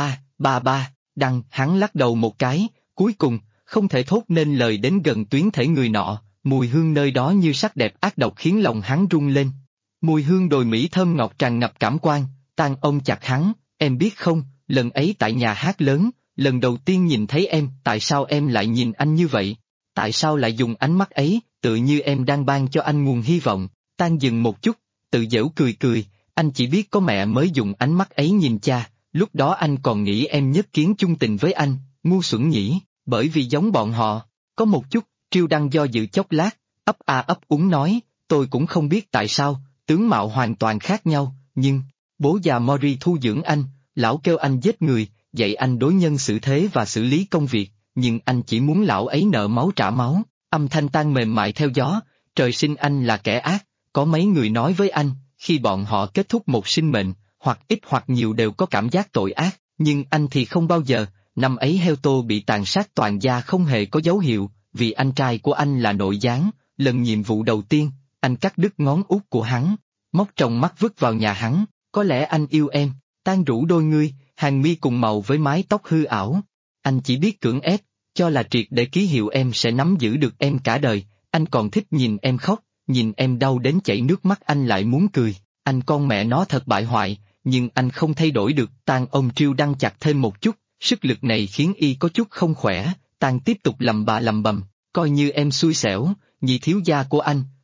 Đăng, hắn lắc đầu một cái, cuối cùng, không thể thốt nên lời đến gần tuyến thể người nọ, mùi hương nơi đó như sắc đẹp ác độc khiến lòng hắn rung lên. Mùi hương đồi Mỹ thơm ngọt tràn ngập cảm quan, Tang ôm chặt hắn, em biết không, lần ấy tại nhà hát lớn, lần đầu tiên nhìn thấy em, tại sao em lại nhìn anh như vậy? Tại sao lại dùng ánh mắt ấy, tự như em đang ban cho anh nguồn hy vọng? Tang dừng một chút, tự giễu cười cười, anh chỉ biết có mẹ mới dùng ánh mắt ấy nhìn cha, lúc đó anh còn nghĩ em nhất kiến chung tình với anh, ngu xuẩn nhỉ, bởi vì giống bọn họ. Có một chút, Triêu Đăng do dự chốc lát, ấp a ấp úng nói, tôi cũng không biết tại sao, tướng mạo hoàn toàn khác nhau, nhưng, bố già Mori thu dưỡng anh, lão kêu anh giết người, dạy anh đối nhân xử thế và xử lý công việc, nhưng anh chỉ muốn lão ấy nợ máu trả máu. Âm thanh Tang mềm mại theo gió, trời sinh anh là kẻ ác, có mấy người nói với anh, khi bọn họ kết thúc một sinh mệnh, hoặc ít hoặc nhiều đều có cảm giác tội ác, nhưng anh thì không bao giờ. Năm ấy Heo Tô bị tàn sát toàn gia không hề có dấu hiệu, vì anh trai của anh là nội gián, lần nhiệm vụ đầu tiên, anh cắt đứt ngón út của hắn, móc trong mắt vứt vào nhà hắn, có lẽ anh yêu em. Tang rũ đôi ngươi, hàng mi cùng màu với mái tóc hư ảo. Anh chỉ biết cưỡng ép, cho là triệt để ký hiệu em sẽ nắm giữ được em cả đời, anh còn thích nhìn em khóc, nhìn em đau đến chảy nước mắt anh lại muốn cười, anh con mẹ nó thật bại hoại, nhưng anh không thay đổi được. Tang ôm Triêu Đăng chặt thêm một chút, sức lực này khiến y có chút không khỏe. Tang tiếp tục lầm bầm, coi như em xui xẻo, nhị thiếu gia của anh,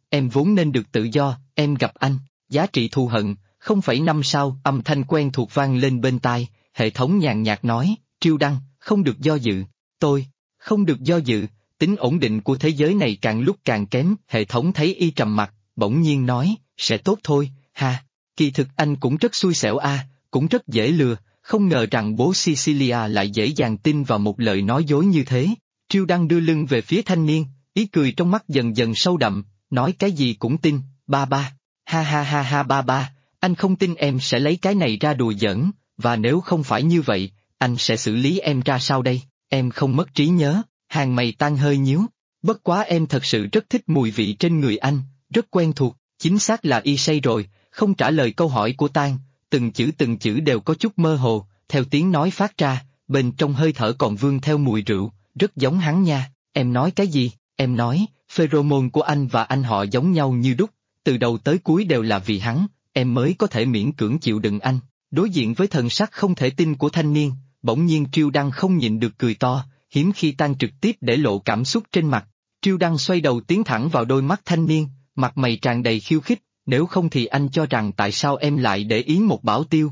em vốn nên được tự do, em gặp anh, giá trị thù hận, 0,5 sao, âm thanh quen thuộc vang lên bên tai, hệ thống nhàn nhạt nói, Triêu Đăng, không được do dự, tôi, không được do dự, tính ổn định của thế giới này càng lúc càng kém, hệ thống thấy y trầm mặc, bỗng nhiên nói, sẽ tốt thôi, ha, kỳ thực anh cũng rất xui xẻo cũng rất dễ lừa, không ngờ rằng bố Cecilia lại dễ dàng tin vào một lời nói dối như thế. Triêu Đăng đưa lưng về phía thanh niên, ý cười trong mắt dần dần sâu đậm, nói cái gì cũng tin, ba ba, ha ha ha ha ba ba, anh không tin em sẽ lấy cái này ra đùa giỡn, và nếu không phải như vậy, anh sẽ xử lý em ra sao đây, em không mất trí nhớ, hàng mày Tang hơi nhíu, bất quá em thật sự rất thích mùi vị trên người anh, rất quen thuộc, chính xác là y say rồi, không trả lời câu hỏi của Tang, từng chữ đều có chút mơ hồ, theo tiếng nói phát ra, bên trong hơi thở còn vương theo mùi rượu, rất giống hắn nha, em nói cái gì, em nói, pheromone của anh và anh họ giống nhau như đúc, từ đầu tới cuối đều là vì hắn, em mới có thể miễn cưỡng chịu đựng anh, đối diện với thần sắc không thể tin của thanh niên, bỗng nhiên Triêu Đăng không nhịn được cười to, hiếm khi Tang trực tiếp để lộ cảm xúc trên mặt, Triêu Đăng xoay đầu tiến thẳng vào đôi mắt thanh niên, mặt mày tràn đầy khiêu khích, nếu không thì anh cho rằng tại sao em lại để ý một bảo tiêu,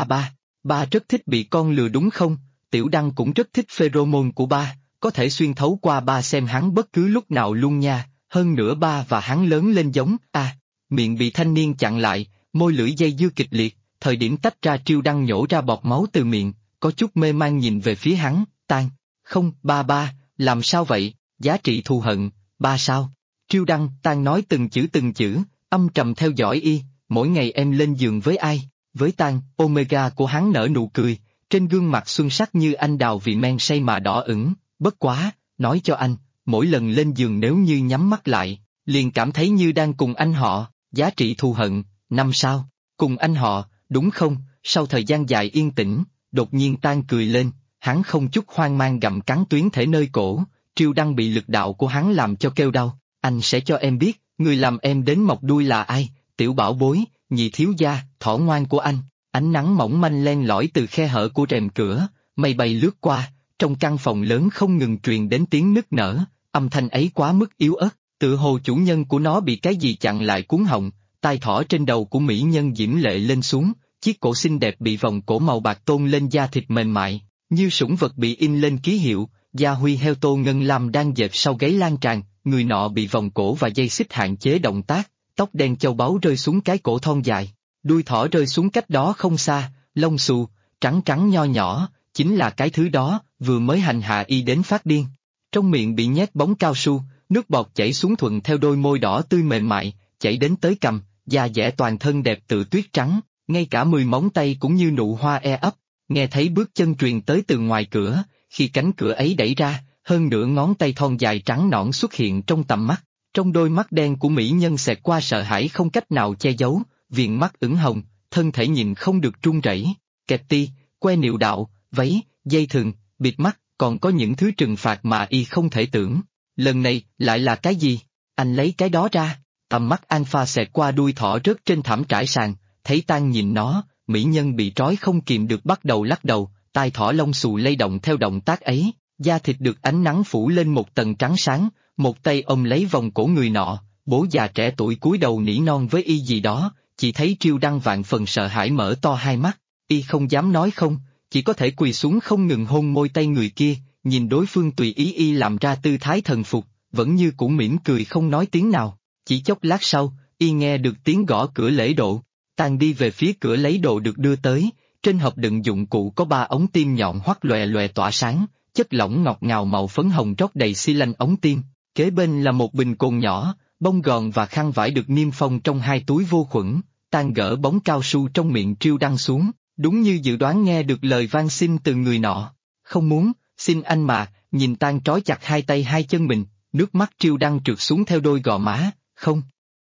ba rất thích bị con lừa đúng không, Tiểu Đăng cũng rất thích pheromone của ba, có thể xuyên thấu qua ba xem hắn bất cứ lúc nào luôn nha, hơn nữa ba và hắn lớn lên giống, miệng bị thanh niên chặn lại, môi lưỡi dây dưa kịch liệt, thời điểm tách ra Triêu Đăng nhổ ra bọt máu từ miệng, có chút mê man nhìn về phía hắn, Tang, không, ba, làm sao vậy, giá trị thù hận, ba sao, Triêu Đăng, Tang nói từng chữ, âm trầm theo dõi y, mỗi ngày em lên giường với ai, với Tang, Omega của hắn nở nụ cười, trên gương mặt xuân sắc như anh đào vì men say mà đỏ ửng, bất quá, nói cho anh, mỗi lần lên giường nếu như nhắm mắt lại, liền cảm thấy như đang cùng anh họ, giá trị thù hận, 5 sao, cùng anh họ, đúng không, sau thời gian dài yên tĩnh, đột nhiên Tang cười lên, hắn không chút hoang mang gặm cắn tuyến thể nơi cổ, Triêu Đăng bị lực đạo của hắn làm cho kêu đau, anh sẽ cho em biết, người làm em đến mọc đuôi là ai, tiểu bảo bối, nhị thiếu gia, thỏ ngoan của anh, ánh nắng mỏng manh len lỏi từ khe hở của rèm cửa, mây bay lướt qua, trong căn phòng lớn không ngừng truyền đến tiếng nức nở, âm thanh ấy quá mức yếu ớt, tựa hồ chủ nhân của nó bị cái gì chặn lại cuốn họng, tai thỏ trên đầu của mỹ nhân diễm lệ lên xuống, chiếc cổ xinh đẹp bị vòng cổ màu bạc tôn lên da thịt mềm mại, như sủng vật bị in lên ký hiệu, da huy heo tô ngân lam đang dệt sau gáy lan tràn, người nọ bị vòng cổ và dây xích hạn chế động tác, tóc đen châu báu rơi xuống cái cổ thon dài, đuôi thỏ rơi xuống cách đó không xa, lông xù, trắng trắng nho nhỏ, chính là cái thứ đó, vừa mới hành hạ y đến phát điên. Trong miệng bị nhét bóng cao su, nước bọt chảy xuống thuận theo đôi môi đỏ tươi mềm mại, chảy đến tới cằm, da dẻ toàn thân đẹp tự tuyết trắng, ngay cả 10 móng tay cũng như nụ hoa e ấp, nghe thấy bước chân truyền tới từ ngoài cửa, khi cánh cửa ấy đẩy ra, hơn nửa ngón tay thon dài trắng nõn xuất hiện trong tầm mắt, trong đôi mắt đen của mỹ nhân xẹt qua sợ hãi không cách nào che giấu, viền mắt ửng hồng, thân thể nhìn không được run rẩy, kẹp ti, que niệu đạo, váy, dây thừng, bịt mắt, còn có những thứ trừng phạt mà y không thể tưởng. Lần này, lại là cái gì? Anh lấy cái đó ra, tầm mắt Alpha xẹt qua đuôi thỏ rớt trên thảm trải sàn, thấy Tang nhìn nó, mỹ nhân bị trói không kìm được bắt đầu lắc đầu, tai thỏ lông xù lay động theo động tác ấy, da thịt được ánh nắng phủ lên một tầng trắng sáng, một tay ôm lấy vòng cổ người nọ, bố già trẻ tuổi cúi đầu nỉ non với y gì đó, chỉ thấy Triêu Đăng vạn phần sợ hãi mở to hai mắt, y không dám nói không, chỉ có thể quỳ xuống không ngừng hôn môi tay người kia, nhìn đối phương tùy ý y làm ra tư thái thần phục, vẫn như cũ mỉm cười không nói tiếng nào, chỉ chốc lát sau, y nghe được tiếng gõ cửa lễ độ, Tang đi về phía cửa lấy đồ được đưa tới, trên hộp đựng dụng cụ có 3 ống tim nhọn hoắt lòe lòe tỏa sáng, chất lỏng ngọt ngào màu phấn hồng rót đầy xi lanh ống tim, kế bên là một bình cồn nhỏ, bông gòn và khăn vải được niêm phong trong 2 túi vô khuẩn, Tang gỡ bóng cao su trong miệng Triêu Đăng xuống, đúng như dự đoán nghe được lời van xin từ người nọ, không muốn, xin anh mà, nhìn Tang trói chặt 2 tay 2 chân mình, nước mắt Triêu Đăng trượt xuống theo đôi gò má, không.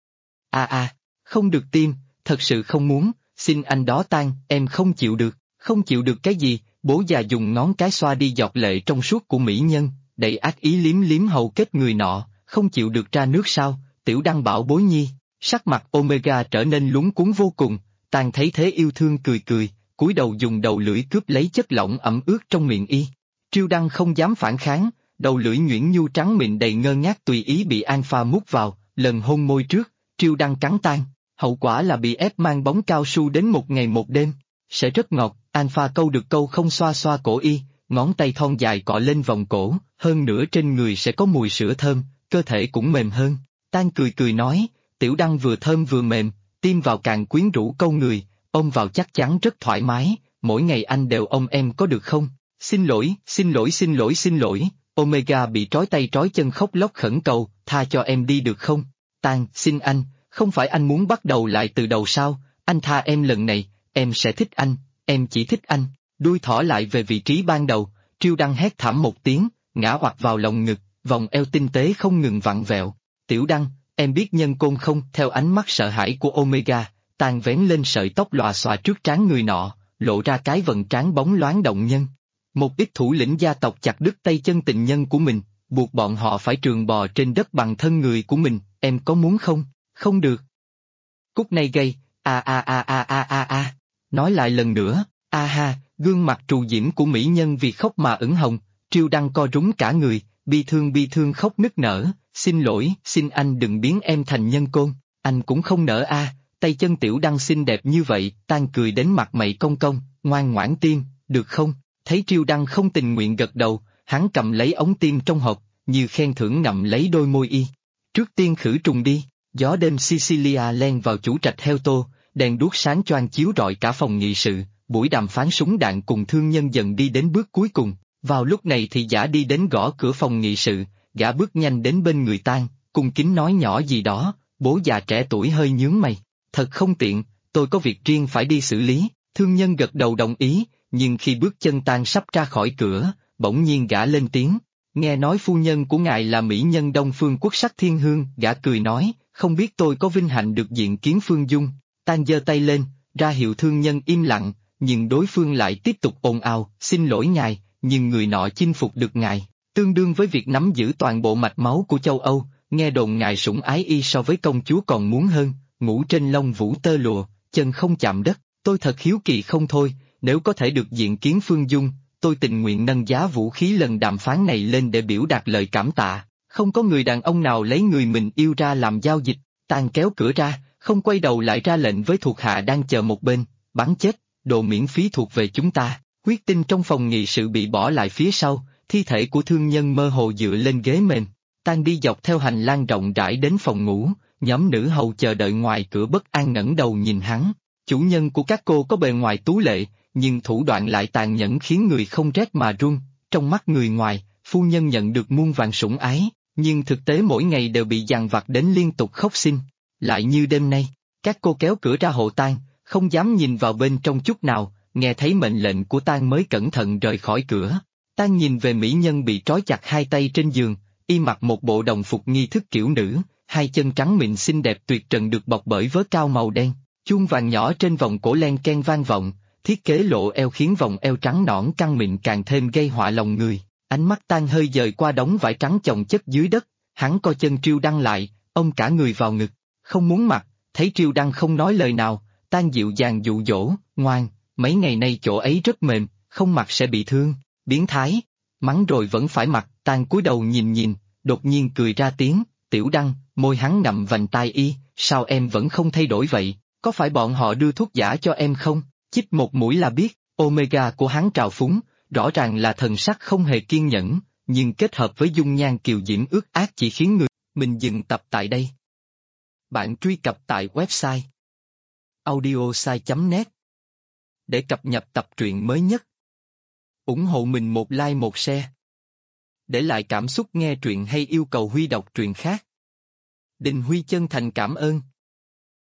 Không được tim, thật sự không muốn, xin anh đó Tang, em không chịu được cái gì, bố già dùng ngón cái xoa đi giọt lệ trong suốt của mỹ nhân, đầy ác ý liếm liếm hầu kết người nọ, không chịu được ra nước sao, Tiểu Đăng bảo bối nhi, sắc mặt Omega trở nên luống cuống vô cùng, Tang thấy thế yêu thương cười, cúi đầu dùng đầu lưỡi cướp lấy chất lỏng ẩm ướt trong miệng y. Triêu Đăng không dám phản kháng, đầu lưỡi nhuyễn nhu trắng mịn đầy ngơ ngác tùy ý bị Alpha mút vào, Lần hôn môi trước, Triêu Đăng cắn Tan, hậu quả là bị ép mang bóng cao su đến một ngày một đêm. Sẽ rất ngọt, Alpha câu được câu không xoa xoa cổ y, ngón tay thon dài cọ lên vòng cổ, hơn nữa trên người sẽ có mùi sữa thơm, cơ thể cũng mềm hơn. Tan cười cười nói, Tiểu Đăng vừa thơm vừa mềm, tim vào càng quyến rũ câu người, ôm vào chắc chắn rất thoải mái, mỗi ngày anh đều ôm em có được không? Xin lỗi, xin lỗi xin lỗi xin lỗi, Omega bị trói tay trói chân khóc lóc khẩn cầu, tha cho em đi được không? Tan, xin anh, không phải anh muốn bắt đầu lại từ đầu sao, anh tha em lần này, em sẽ thích anh, em chỉ thích anh. Đuôi thỏ lại về vị trí ban đầu, Triêu Đăng hét thảm một tiếng, ngã oặt vào lòng ngực, vòng eo tinh tế không ngừng vặn vẹo. Tiểu Đăng, em biết nhân côn không? Theo ánh mắt sợ hãi của Omega, Tan vén lên sợi tóc lòa xòa trước trán người nọ, lộ ra cái vầng trán bóng loáng động nhân. Một ít thủ lĩnh gia tộc chặt đứt tay chân tình nhân của mình, buộc bọn họ phải trường bò trên đất bằng thân người của mình, em có muốn không? Không được. Cúc này gây, nói lại lần nữa, a ha, gương mặt trù diễm của mỹ nhân vì khóc mà ửng hồng, Triêu Đăng co rúm cả người, bi thương khóc nức nở, xin lỗi, xin anh đừng biến em thành nhân côn, anh cũng không nỡ tay chân Tiểu Đăng xinh đẹp như vậy, Tan cười đến mặt mày cong cong, ngoan ngoãn tim, được không? Thấy Triêu Đăng không tình nguyện gật đầu, hắn cầm lấy ống tim trong hộp, như khen thưởng ngậm lấy đôi môi y. Trước tiên khử trùng đi, gió đêm Sicilia len vào chủ trạch heo tô, đèn đuốc sáng choang chiếu rọi cả phòng nghị sự, buổi đàm phán súng đạn cùng thương nhân dần đi đến bước cuối cùng. Vào lúc này thì Giả đi đến gõ cửa phòng nghị sự, gã bước nhanh đến bên người Tan, cung kính nói nhỏ gì đó, bố già trẻ tuổi hơi nhướng mày. Thật không tiện, tôi có việc riêng phải đi xử lý, thương nhân gật đầu đồng ý, nhưng khi bước chân Tan sắp ra khỏi cửa, bỗng nhiên gã lên tiếng, nghe nói phu nhân của ngài là mỹ nhân Đông Phương Quốc sắc thiên hương, gã cười nói, không biết tôi có vinh hạnh được diện kiến Phương Dung. Tan giơ tay lên, ra hiệu thương nhân im lặng, nhưng đối phương lại tiếp tục ồn ào, xin lỗi ngài, nhưng người nọ chinh phục được ngài, tương đương với việc nắm giữ toàn bộ mạch máu của châu Âu, nghe đồn ngài sủng ái y so với công chúa còn muốn hơn, ngủ trên lông vũ tơ lụa, chân không chạm đất, tôi thật hiếu kỳ không thôi, nếu có thể được diện kiến Phương Dung, tôi tình nguyện nâng giá vũ khí lần đàm phán này lên để biểu đạt lời cảm tạ, không có người đàn ông nào lấy người mình yêu ra làm giao dịch. Tan kéo cửa ra, không quay đầu lại ra lệnh với thuộc hạ đang chờ một bên, bắn chết, đồ miễn phí thuộc về chúng ta. Huyết tinh trong phòng nghị sự bị bỏ lại phía sau, thi thể của thương nhân mơ hồ dựa lên ghế mềm. Tan đi dọc theo hành lang rộng rãi đến phòng ngủ, nhóm nữ hầu chờ đợi ngoài cửa bất an ngẩng đầu nhìn hắn. Chủ nhân của các cô có bề ngoài tú lệ, nhưng thủ đoạn lại tàn nhẫn khiến người không rét mà run. Trong mắt người ngoài, phu nhân nhận được muôn vàn sủng ái, nhưng thực tế mỗi ngày đều bị dằn vặt đến liên tục khóc xin. Lại như đêm nay, các cô kéo cửa ra hộ Tan, không dám nhìn vào bên trong chút nào, nghe thấy mệnh lệnh của Tan mới cẩn thận rời khỏi cửa. Tan nhìn về mỹ nhân bị trói chặt hai tay trên giường, y mặc một bộ đồng phục nghi thức kiểu nữ, hai chân trắng mịn xinh đẹp tuyệt trần được bọc bởi vớ cao màu đen, chuông vàng nhỏ trên vòng cổ len ken vang vọng, thiết kế lộ eo khiến vòng eo trắng nõn căng mịn càng thêm gây họa lòng người. Ánh mắt Tan hơi dời qua đống vải trắng chồng chất dưới đất, hắn co chân Triêu Đăng lại, ôm cả người vào ngực, không muốn mặc. Thấy Triêu Đăng không nói lời nào, Tan dịu dàng dụ dỗ, ngoan, mấy ngày nay chỗ ấy rất mềm, không mặc sẽ bị thương, biến thái, mắng rồi vẫn phải mặc. Tan cúi đầu nhìn, đột nhiên cười ra tiếng, Tiểu Đăng, môi hắn ngậm vành tai y, sao em vẫn không thay đổi vậy, có phải bọn họ đưa thuốc giả cho em không? Chích một mũi là biết, Omega của hắn trào phúng, rõ ràng là thần sắc không hề kiên nhẫn, nhưng kết hợp với dung nhan kiều diễm ước ác chỉ khiến người mình dừng tập tại đây. Bạn truy cập tại website audiosai.net để cập nhật tập truyện mới nhất. Ủng hộ mình một like một share. Để lại cảm xúc nghe truyện hay yêu cầu Huy đọc truyện khác. Đình Huy chân thành cảm ơn.